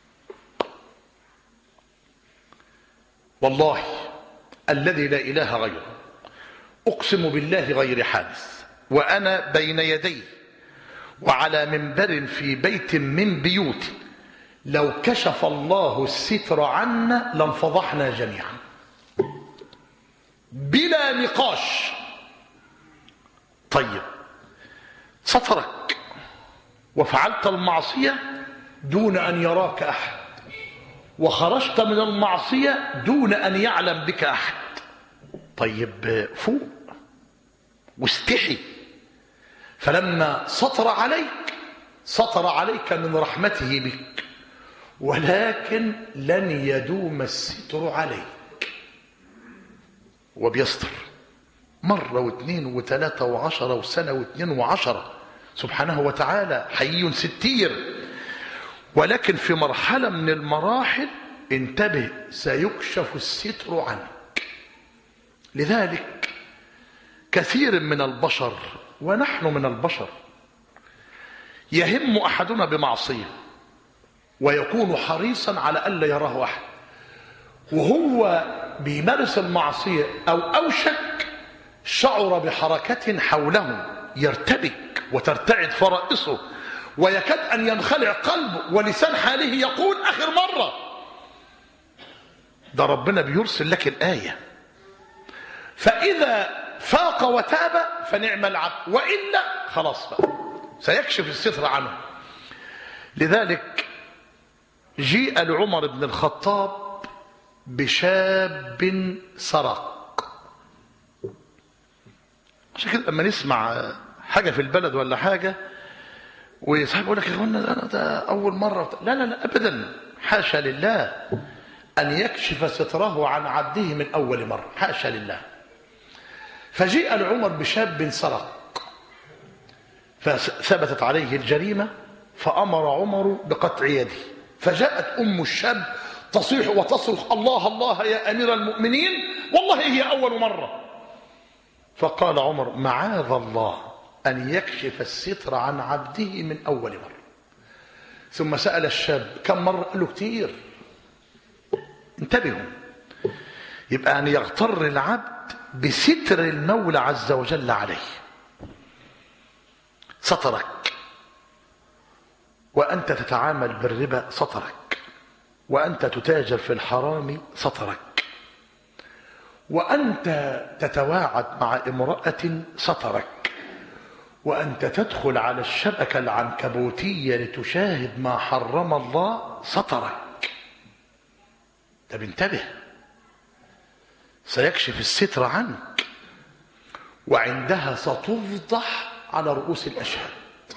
والله الذي لا إله غيره أقسم بالله غير حادث وأنا بين يديه وعلى منبر في بيت من بيوتي لو كشف الله الستر عنا لانفضحنا جميعا بلا نقاش. طيب سترك وفعلت المعصية دون أن يراك أحد، وخرجت من المعصية دون أن يعلم بك أحد. طيب فوق واستحي. فلما سطر عليك من رحمته بك، ولكن لن يدوم الستر عليك. وبيستر مرة واثنين وثلاثة وعشرة وسنة واثنين وعشرة، سبحانه وتعالى حي ستير. ولكن في مرحلة من المراحل انتبه سيكشف الستر عنك. لذلك كثير من البشر ونحن من البشر يهم أحدنا بمعصية ويكون حريصا على ألا يراه أحد، وهو بيمارس المعصية أو أوشك شعر بحركة حوله يرتبك وترتعد فرائصه ويكاد أن ينخلع قلبه ولسان حاله يقول آخر مرة. ده ربنا بيرسل لك الآية، فإذا فاق وتاب فنعم العبد، وإلا خلاص بقى سيكشف الستر عنه. لذلك جيء لعمر بن الخطاب بشاب سرق. عشان كده لما نسمع حاجة في البلد ولا حاجة ويصحب يقول لك يا اخوانا ده أول مرة، لا لا لا أبدا، حاشا لله أن يكشف ستره عن عبده من أول مرة، حاشا لله. فجيء لعمر بشاب سرق فثبتت عليه الجريمة فأمر عمر بقطع يده. فجاءت أم الشاب تصيح وتصرخ: الله الله يا أمير المؤمنين، والله هي أول مرة. فقال عمر: معاذ الله أن يكشف الستر عن عبده من أول مرة. ثم سأل الشاب: كم مرة؟ قال له: كتير. انتبهوا، يبقى أن يغتر العبد بستر المولى عز وجل عليه. سترك، وأنت تتعامل بالربا سترك، وأنت تتاجر في الحرام سترك، وأنت تتواعد مع امرأة سترك، وأنت تدخل على الشبكة العنكبوتية لتشاهد ما حرم الله سترك. طب انتبه، سيكشف الستر عنك، وعندها ستفضح على رؤوس الأشهاد.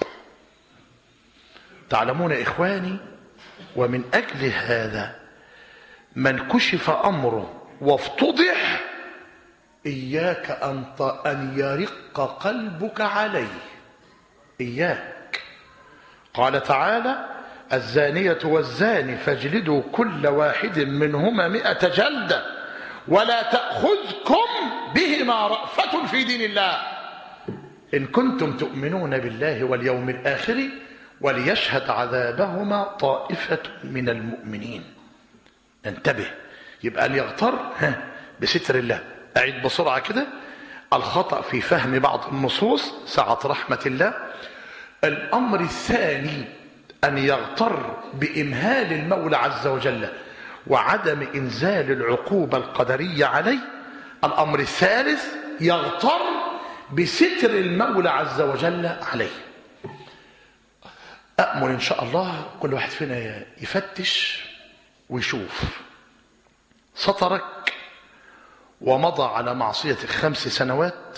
تعلمون إخواني، ومن أجل هذا من كشف أمره وافتضح إياك أن يرق قلبك عليه، إياك. قال تعالى: الزانية والزاني فاجلدوا كل واحد منهما 100 جلدة ولا تأخذكم بهما رأفة في دين الله إن كنتم تؤمنون بالله واليوم الآخر وليشهد عذابهما طائفة من المؤمنين. انتبه، يبقى اللي يغتر بستر الله. أعيد بسرعة كده: الخطأ في فهم بعض النصوص سعة رحمة الله. الأمر الثاني أن يغتر بإمهال المولى عز وجل وعدم إنزال العقوبة القدرية عليه. الأمر الثالث يغتر بستر المولى عز وجل عليه. أأمل إن شاء الله كل واحد فينا يفتش ويشوف. سترك ومضى على معصية 5 سنوات،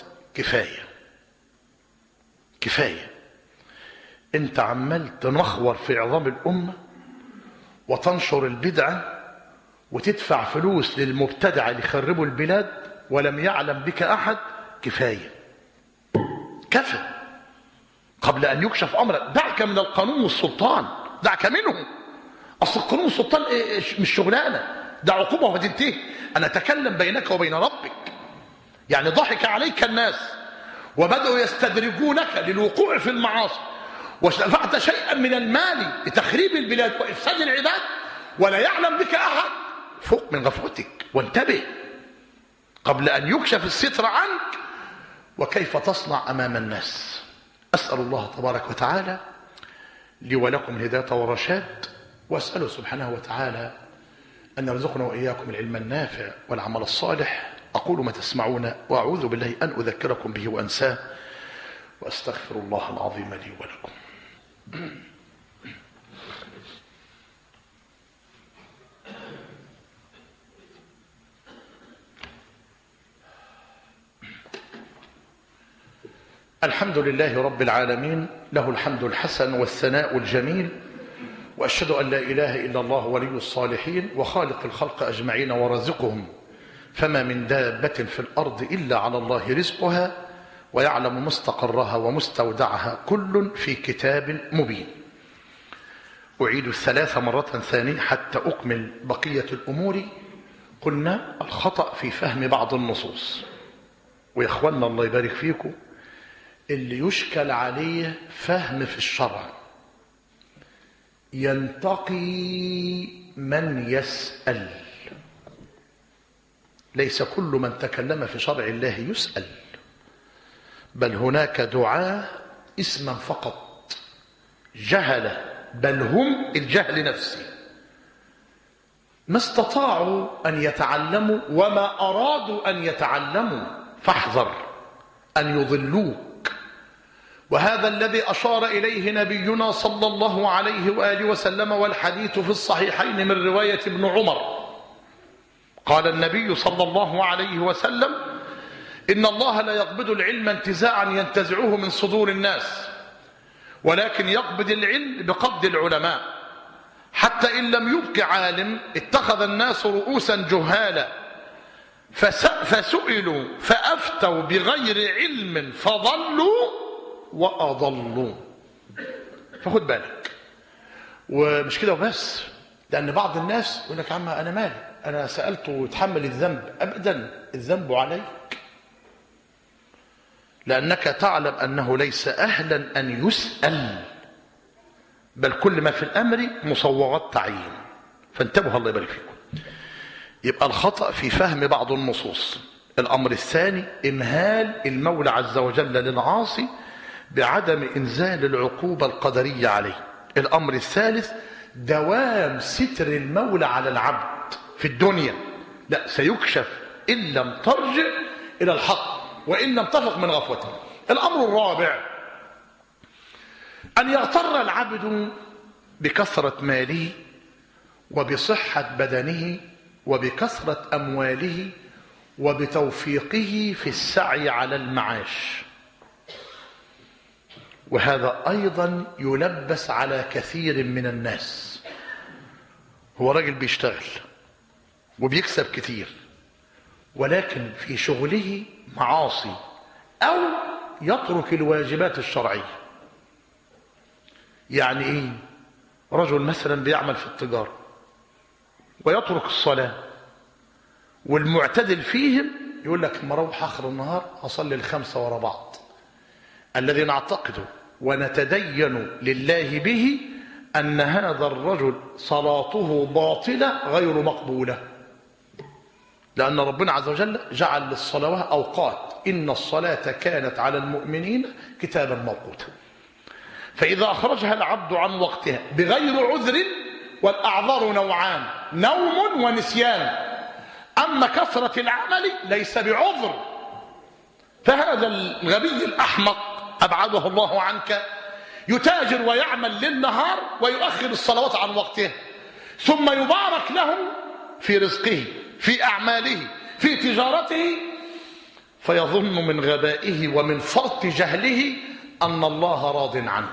كفاية. انت عمال تنخور في عظام الأمة وتنشر البدعة وتدفع فلوس للمبتدع اللي يخربوا البلاد ولم يعلم بك أحد. كفاية، كفى قبل أن يكشف أمرك. دعك من القانون والسلطان، دعك منه. أصل القانون والسلطان مش شغلانة، ده عقوبة وهتنتهي. أنا أتكلم بينك وبين ربك. يعني ضحك عليك الناس وبدأوا يستدرجونك للوقوع في المعاصي، ودفعت شيئا من المال لتخريب البلاد وإفساد العباد ولا يعلم بك أحد. فوق من غفوتك وانتبه قبل أن يكشف الستر عنك وكيف تصنع أمام الناس. أسأل الله تبارك وتعالى لي ولكم الهداية والرشاد، وأسأله سبحانه وتعالى أن يرزقنا وإياكم العلم النافع والعمل الصالح. أقول ما تسمعون وأعوذ بالله أن أذكركم به وأنساه، وأستغفر الله العظيم لي ولكم. الحمد لله رب العالمين، له الحمد الحسن والثناء الجميل، وأشهد أن لا إله إلا الله ولي الصالحين وخالق الخلق أجمعين ورازقهم، فما من دابة في الأرض إلا على الله رزقها ويعلم مستقرها ومستودعها كل في كتاب مبين. أعيد 3 مرات ثانية حتى أكمل بقية الأمور. قلنا الخطأ في فهم بعض النصوص، ويا إخواننا الله يبارك فيكم اللي يشكل عليه فهم في الشرع ينتقي من يسأل. ليس كل من تكلم في شرع الله يسأل، بل هناك دعاة اسما فقط، جهلة، بل هم الجهل نفسه، ما استطاعوا أن يتعلموا وما أرادوا أن يتعلموا، فاحذر أن يضلوك. وهذا الذي أشار إليه نبينا صلى الله عليه وآله وسلم، والحديث في الصحيحين من رواية ابن عمر. قال النبي صلى الله عليه وسلم: إن الله لا يقبض العلم انتزاعا ينتزعه من صدور الناس، ولكن يقبض العلم بقبض العلماء، حتى إن لم يبق عالم اتخذ الناس رؤوسا جهالا فسئلوا فأفتوا بغير علم فضلوا وأضل. فخد بالك. ومش كده وبس، لأن بعض الناس يقول لك: عم أنا مالي، أنا سألته ويتحمل الذنب. أبدا، الذنب عليك، لأنك تعلم أنه ليس أهلا أن يسأل، بل كل ما في الأمر مصوغات تعيين. فانتبهوا، الله يبارك فيكم. يبقى الخطأ في فهم بعض النصوص. الأمر الثاني: إمهال المولى عز وجل للعاصي بعدم إنزال العقوبة القدرية عليه. الأمر الثالث: دوام ستر المولى على العبد في الدنيا، لا سيكشف إن لم ترجع إلى الحق وإن لم تفق من غفوته. الأمر الرابع: أن يغتر العبد بكثرة ماله وبصحة بدنه وبكثرة أمواله وبتوفيقه في السعي على المعاش. وهذا أيضا يلبس على كثير من الناس. هو راجل بيشتغل وبيكسب كتير، ولكن في شغله معاصي أو يترك الواجبات الشرعية. يعني إيه؟ رجل مثلا بيعمل في التجارة ويترك الصلاة، والمعتدل فيهم يقول لك: مروح آخر النهار أصلي ال5 ورا بعض. الذي نعتقده ونتدين لله به أن هذا الرجل صلاته باطلة غير مقبولة، لأن ربنا عز وجل جعل للصلوات أوقات: إن الصلاة كانت على المؤمنين كتابا موقوتا. فإذا أخرجها العبد عن وقتها بغير عذر، والأعذار نوعان: نوم ونسيان. أما كثرة العمل ليس بعذر. فهذا الغبي الأحمق أبعده الله عنك يتاجر ويعمل للنهار ويؤخر الصلوات عن وقتها، ثم يبارك له في رزقه، في أعماله، في تجارته، فيظن من غبائه ومن فرط جهله أن الله راض عنه.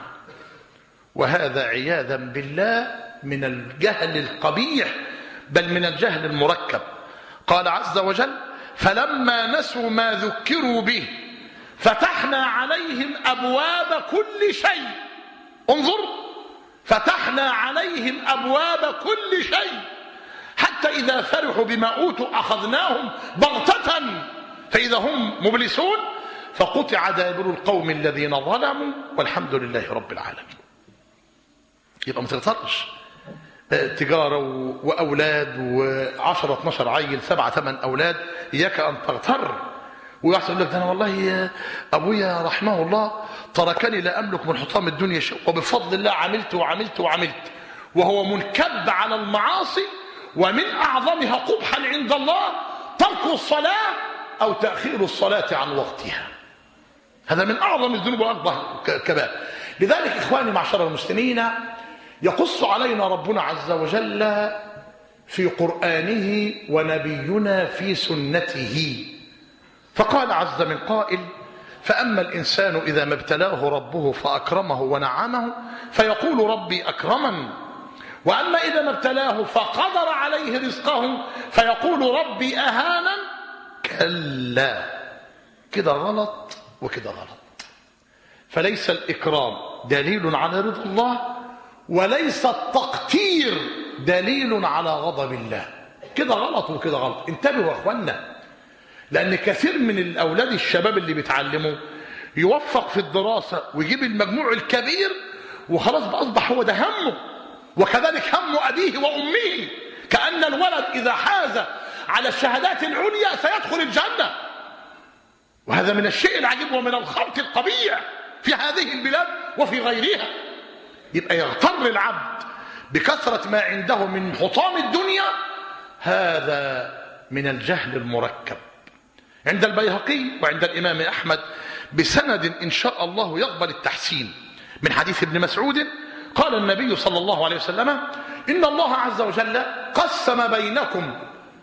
وهذا عياذا بالله من الجهل القبيح، بل من الجهل المركب. قال عز وجل: فلما نسوا ما ذكروا به فتحنا عليهم أبواب كل شيء. انظر، فتحنا عليهم أبواب كل شيء حتى إذا فرحوا بما أوتوا أخذناهم بغتة فإذا هم مبلسون فقطع دابر القوم الذين ظلموا والحمد لله رب العالمين. يبقى ما تغترش تجارة وأولاد و10 12 عيل 7 8 أولاد، إياك أن تغتر. ويحصل لك: ده أنا والله أبويا رحمه الله تركني لا أملك من حطام الدنيا شيء، وبفضل الله عملت وعملت وعملت، وهو منكب على المعاصي. ومن أعظمها قبحا عند الله ترك الصلاة أو تأخير الصلاة عن وقتها. هذا من أعظم الذنوب وأكبر كبائر. لذلك إخواني معشر المسلمين، يقص علينا ربنا عز وجل في قرآنه ونبينا في سنته. فقال عز من قائل: فأما الإنسان إذا ما ابتلاه ربه فأكرمه ونعمه فيقول ربي أكرمن، وأما إذا ما ابتلاه فقدر عليه رزقه فيقول ربي أهانن. كلا، كده غلط وكده غلط. فليس الإكرام دليل على رضا الله، وليس التقتير دليل على غضب الله. كده غلط وكده غلط. انتبهوا يا اخوانا، لأن كثير من الأولاد الشباب اللي بيتعلموا يوفق في الدراسة ويجيب المجموع الكبير وخلاص بقى أصبح هو ده همه، وكذلك هم أبيه وأمه، كأن الولد إذا حاز على الشهادات العليا سيدخل الجنة. وهذا من الشيء العجيب ومن الخلط القبيح في هذه البلاد وفي غيرها. يبقى يغتر العبد بكثرة ما عنده من حطام الدنيا، هذا من الجهل المركب. عند البيهقي وعند الإمام أحمد بسند إن شاء الله يقبل التحسين من حديث ابن مسعود قال النبي صلى الله عليه وسلم: إن الله عز وجل قسم بينكم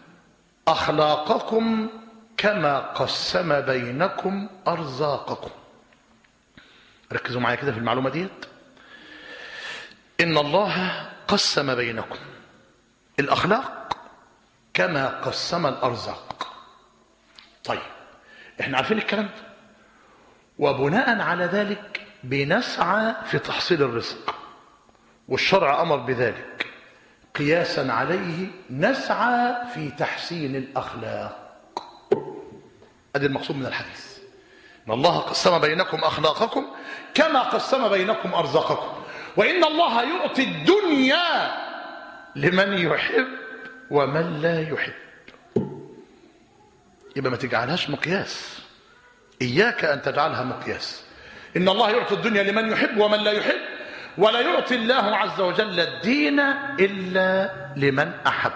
أخلاقكم كما قسم بينكم أرزاقكم. ركزوا معايا كده في المعلومة ديت. إن الله قسم بينكم الأخلاق كما قسم الأرزاق. طيب، احنا عارفين الكلام ده، وبناء على ذلك بنسعى في تحصيل الرزق، والشرع أمر بذلك، قياسا عليه نسعى في تحسين الأخلاق. هذا المقصود من الحديث، إن الله قسم بينكم أخلاقكم كما قسم بينكم أرزاقكم، وإن الله يعطي الدنيا لمن يحب ومن لا يحب. يبقى ما تجعلهاش مقياس، إياك أن تجعلها مقياس. إن الله يعطي الدنيا لمن يحب ومن لا يحب، ولا يعطي الله عز وجل الدين إلا لمن أحب.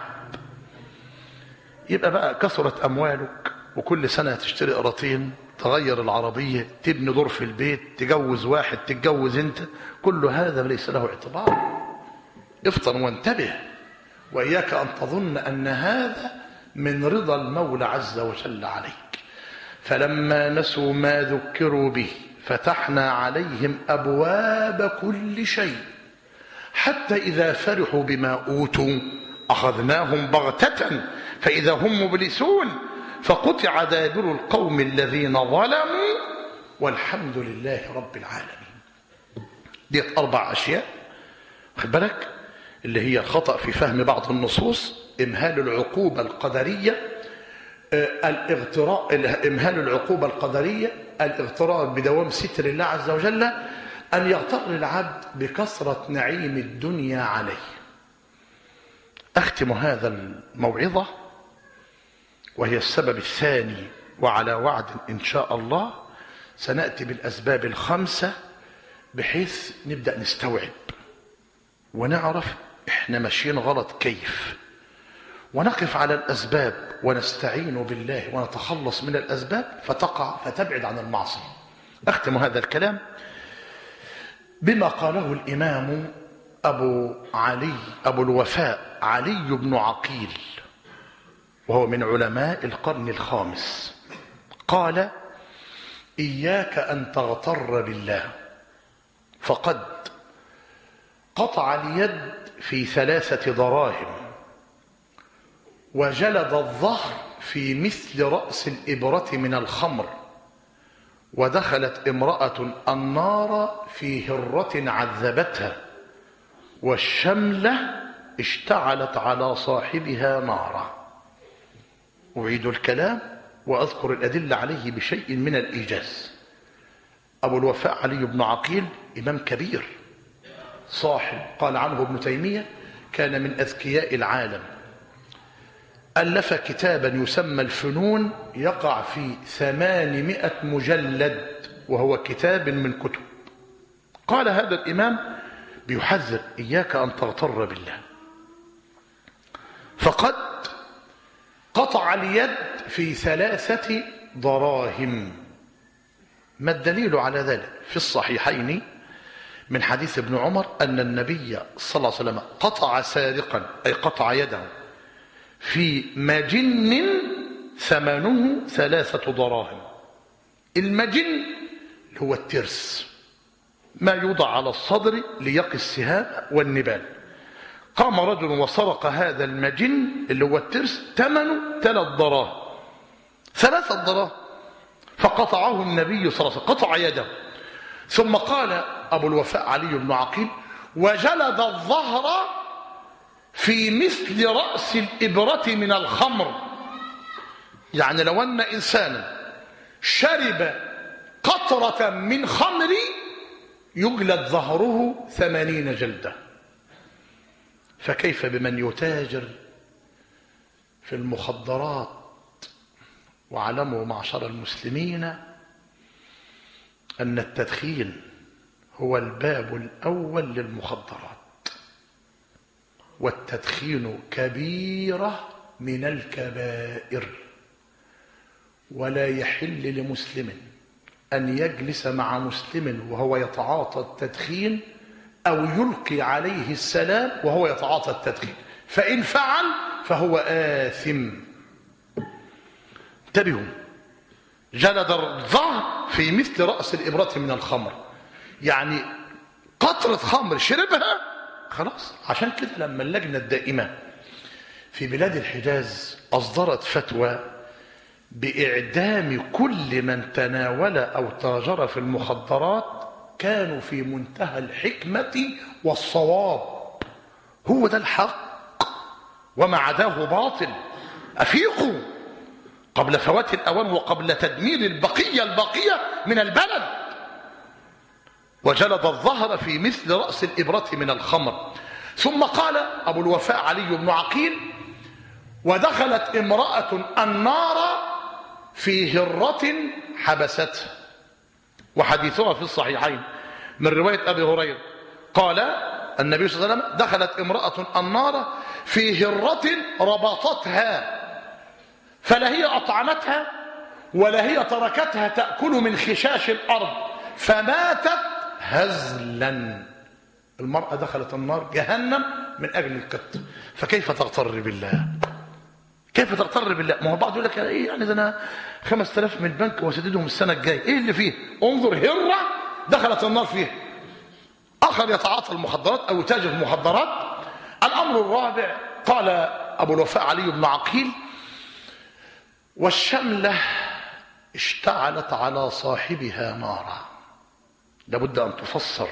يبقى بقى كثرت أموالك وكل سنة تشتري قراطين، تغير العربية، تبني دور في البيت، تجوز واحد، تتجوز انت، كل هذا ليس له اعتبار. افطن وانتبه، وإياك أن تظن أن هذا من رضا المولى عز وجل عليك. فلما نسوا ما ذكروا به فتحنا عليهم أبواب كل شيء حتى إذا فرحوا بما أوتوا أخذناهم بغتة فإذا هم مبلسون فقطع دابر القوم الذين ظلموا والحمد لله رب العالمين. دي 4 أشياء خد بالك، اللي هي الخطأ في فهم بعض النصوص، إمهال العقوبة القدرية، إمهال العقوبة القدرية، الاغترار بدوام ستر الله عز وجل، أن يغتر العبد بكثرة نعيم الدنيا عليه. أختم هذا الموعظة وهي السبب الثاني، وعلى وعد إن شاء الله سنأتي بالأسباب ال5 بحيث نبدأ نستوعب ونعرف إحنا ماشيين غلط كيف، ونقف على الأسباب ونستعين بالله ونتخلص من الأسباب فتبعد عن المعصية. أختم هذا الكلام بما قاله الإمام أبو الوفاء علي بن عقيل، وهو من علماء القرن ال5. قال: إياك أن تغتر بالله، فقد قطع اليد في 3 دراهم، وجلد الظهر في مثل رأس الإبرة من الخمر، ودخلت امرأة النار في هرة عذبتها، والشملة اشتعلت على صاحبها نارا. أعيد الكلام وأذكر الأدلة عليه بشيء من الإيجاز. أبو الوفاء علي بن عقيل إمام كبير صاحب، قال عنه ابن تيمية كان من أذكياء العالم، ألف كتابا يسمى الفنون، يقع في 800 مجلد، وهو كتاب من كتب. قال هذا الإمام بيحذر: إياك أن تغتر بالله، فقد قطع اليد في 3 دراهم. ما الدليل على ذلك؟ في الصحيحين من حديث ابن عمر أن النبي صلى الله عليه وسلم قطع سارقا، أي قطع يده، في مجن ثمنه 3 دراهم. المجن هو الترس، ما يوضع على الصدر ليقي السهام والنبال. قام رجل وسرق هذا المجن اللي هو الترس، ثمنه 3 دراهم، 3 دراهم، فقطعه النبي صلى الله عليه وسلم، قطع يده. ثم قال أبو الوفاء علي بن عقيل: وجلد الظهر في مثل رأس الإبرة من الخمر. يعني لو أن إنسانا شرب قطرة من خمر يجلد ظهره 80 جلدة. فكيف بمن يتاجر في المخدرات؟ واعلموا معشر المسلمين أن التدخين هو الباب الأول للمخدرات، والتدخين كبيرة من الكبائر، ولا يحل لمسلم أن يجلس مع مسلم وهو يتعاطى التدخين أو يلقي عليه السلام وهو يتعاطى التدخين، فإن فعل فهو آثم. انتبهوا، جلد الظهر في مثل رأس الإبرة من الخمر، يعني قطرة خمر شربها خلاص. عشان كده لما اللجنة الدائمة في بلاد الحجاز أصدرت فتوى بإعدام كل من تناول أو تاجر في المخدرات كانوا في منتهى الحكمة والصواب. هو ده الحق وما عداه باطل. أفيقوا قبل فوات الأوان وقبل تدمير البقية من البلد. وجلد الظهر في مثل رأس الإبرة من الخمر. ثم قال أبو الوفاء علي بن عقيل: ودخلت امرأة النار في هرة حبستها. وحديثها في الصحيحين من رواية أبي هريرة قال النبي صلى الله عليه وسلم: دخلت امرأة النار في هرة ربطتها، فلا هي أطعمتها ولا هي تركتها تأكل من خشاش الأرض، فماتت هزلا. المرأة دخلت النار جهنم من أجل القط. فكيف تغتر بالله؟ كيف تغتر بالله؟ ما هو بعض يقول لك ايه يعني ده انا 5000 من البنك واسددهم السنه الجايه، ايه اللي فيه؟ انظر هره دخلت النار فيها. اخر يتعاطى المخدرات او يتاجر في المخدرات. الامر الرابع قال ابو الوفاء علي بن عقيل: والشمله اشتعلت على صاحبها نارا. لابد ان تفسر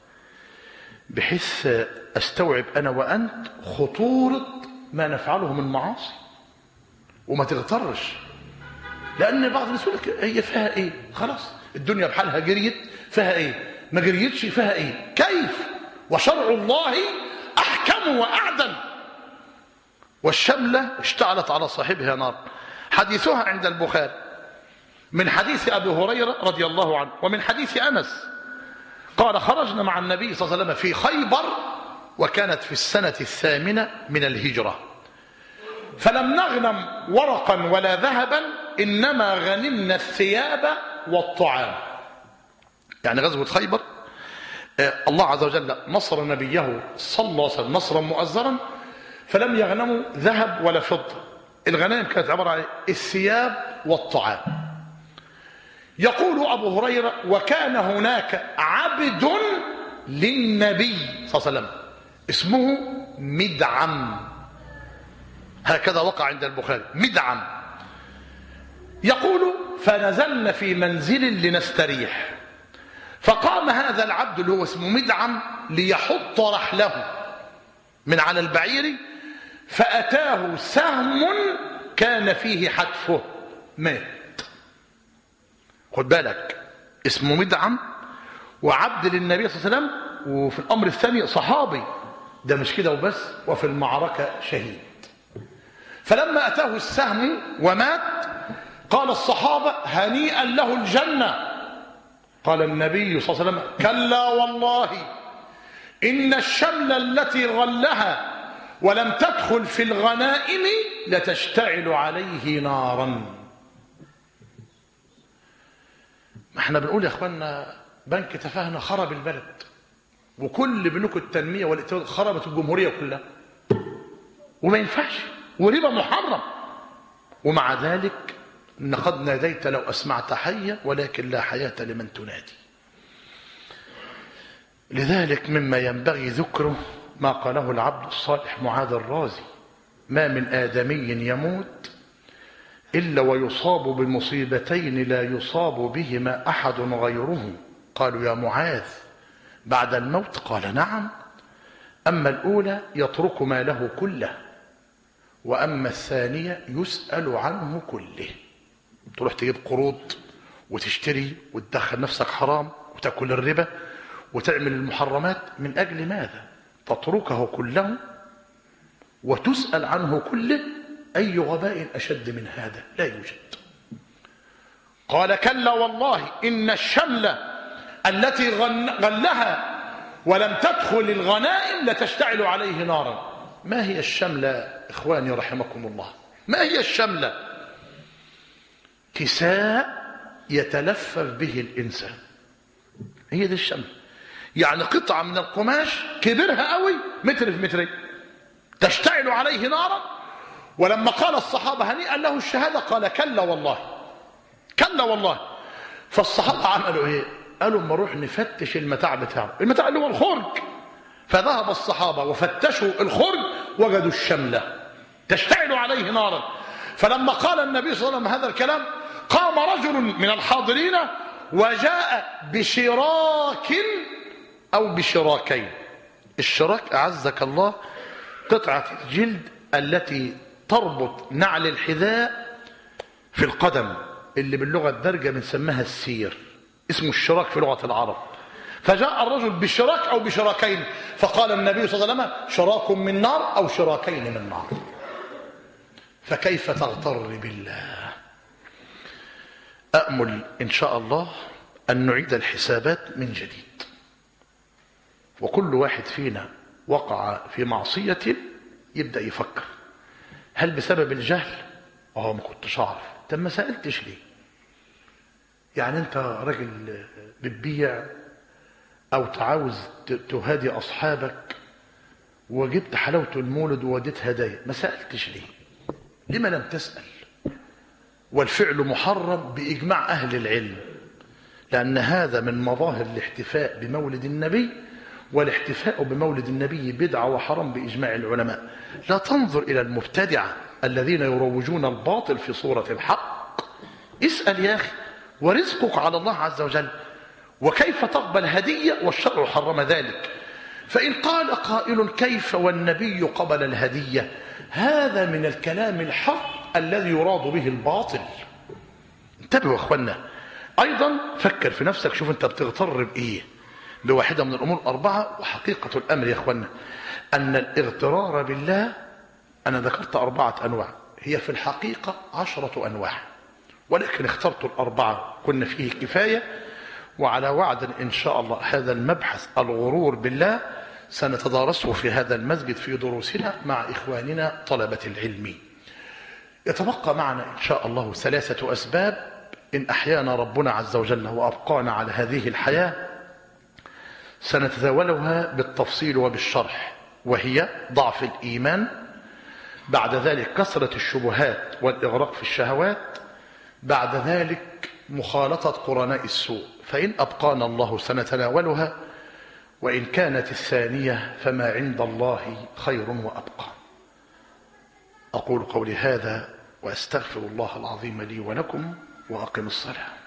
بحيث استوعب انا وانت خطوره ما نفعله من معاصي وما تغترش. لان بعض الناس يقول لك هي فيها ايه؟ خلاص الدنيا بحالها جريت، فيها ايه؟ ما جريتش، فيها ايه؟ كيف؟ وشرع الله احكم واعدل. والشمله اشتعلت على صاحبها نار. حديثها عند البخاري من حديث ابي هريره رضي الله عنه ومن حديث انس قال: خرجنا مع النبي صلى الله عليه وسلم في خيبر وكانت في السنه 8 من الهجره، فلم نغنم ورقا ولا ذهبا، إنما غنمنا الثياب والطعام. يعني غزوة خيبر الله عز وجل نصر نبيه صلى الله عليه وسلم نصرا مؤزرا، فلم يغنموا ذهب ولا فضة. الغنائم كانت عبارة عن الثياب والطعام. يقول أبو هريرة: وكان هناك عبد للنبي صلى الله عليه وسلم اسمه مدعم. هكذا وقع عند البخاري مدعم. يقول: فنزلنا في منزل لنستريح، فقام هذا العبد اللي هو اسمه مدعم ليحط رحله من على البعير، فأتاه سهم كان فيه حتفه، مات. خد بالك، اسمه مدعم وعبد للنبي صلى الله عليه وسلم، وفي الأمر الثاني صحابي، ده مش كده وبس، وفي المعركة شهيد. فلما أتاه السهم ومات قال الصحابة: هنيئا له الجنة. قال النبي صلى الله عليه وسلم: كلا والله إن الشمل التي غلها ولم تدخل في الغنائم لتشتعل عليه نارا. ما احنا بنقول يا اخوانا بنك تفاهنا خرب البلد، وكل بنوك التنمية والائتمان خربت الجمهورية كلها، وما ينفعش، وربا محرم. ومع ذلك قد ناديت لو أسمعت حيا ولكن لا حياة لمن تنادي. لذلك مما ينبغي ذكره ما قاله العبد الصالح معاذ الرازي: ما من آدمي يموت إلا ويصاب بمصيبتين لا يصاب بهما أحد غيره. قالوا: يا معاذ بعد الموت؟ قال: نعم. أما الأولى يترك ماله كله، وأما الثانية يسأل عنه كله. تروح تجيب قروض وتشتري وتدخل نفسك حرام وتأكل الربا وتعمل المحرمات، من أجل ماذا؟ تتركه كله وتسأل عنه كله. أي غباء أشد من هذا؟ لا يوجد. قال: كلا والله إن الشملة التي غلها ولم تدخل الغنائم لتشتعل عليه نارا. ما هي الشملة إخواني رحمكم الله؟ ما هي الشملة؟ كساء يتلفف به الإنسان، هي دي الشملة. يعني قطعة من القماش كبرها قوي متر في مترين تشتعل عليه نارا. ولما قال الصحابة هنيئا له الشهادة قال: كلا والله، كلا والله. فالصحابة عملوا ايه؟ قالوا: اما نروح نفتش المتاع بتاعه، المتاع اللي هو الخرج. فذهب الصحابة وفتشوا الخرج وجدوا الشملة تشتعل عليه نارا. فلما قال النبي صلى الله عليه وسلم هذا الكلام قام رجل من الحاضرين وجاء بشراك أو بشراكين. الشراك أعزك الله قطعة الجلد التي تربط نعل الحذاء في القدم، اللي باللغة الدارجة بنسميها السير، اسمه الشراك في لغة العرب. فجاء الرجل بشراك أو بشراكين، فقال النبي صلى الله عليه وسلم شراك من نار أو شراكين من نار. فكيف تغتر بالله؟ أأمل إن شاء الله أن نعيد الحسابات من جديد، وكل واحد فينا وقع في معصية يبدأ يفكر هل بسبب الجهل؟ ما كنتش أعرف. طب ما سألتش ليه؟ يعني أنت راجل بتبيع أو تعاوز تهادي أصحابك وجبت حلاوة المولد ووديت هدايا، ما سألتش ليه؟ لما لم تسأل؟ والفعل محرم بإجماع أهل العلم، لأن هذا من مظاهر الاحتفاء بمولد النبي، والاحتفاء بمولد النبي بدعة وحرام بإجماع العلماء. لا تنظر إلى المبتدعة الذين يروجون الباطل في صورة الحق. اسأل يا أخي، ورزقك على الله عز وجل، وكيف تقبل هدية والشرع حرم ذلك؟ فإن قال قائل كيف والنبي قبل الهدية؟ هذا من الكلام الحق الذي يراد به الباطل. انتبهوا يا أخوانا. أيضا فكر في نفسك، شوف أنت بتغتر بإيه؟ بواحدة من الأمور الأربعة. وحقيقة الأمر يا أخوانا أن الاغترار بالله، أنا ذكرت 4 أنواع، هي في الحقيقة 10 أنواع، ولكن اخترت الأربعة، كنا فيه كفاية. وعلى وعد إن شاء الله هذا المبحث الغرور بالله سنتدارسه في هذا المسجد في دروسنا مع إخواننا طلبة العلم. يتبقى معنا إن شاء الله 3 أسباب إن أحيانا ربنا عز وجل وأبقانا على هذه الحياة سنتداولها بالتفصيل وبالشرح، وهي ضعف الإيمان، بعد ذلك كثرة الشبهات والإغراق في الشهوات، بعد ذلك مخالطة قرناء السوء. فإن أبقانا الله سنتناولها، وإن كانت الثانية فما عند الله خير وأبقى. أقول قولي هذا وأستغفر الله العظيم لي ولكم، وأقم الصلاة.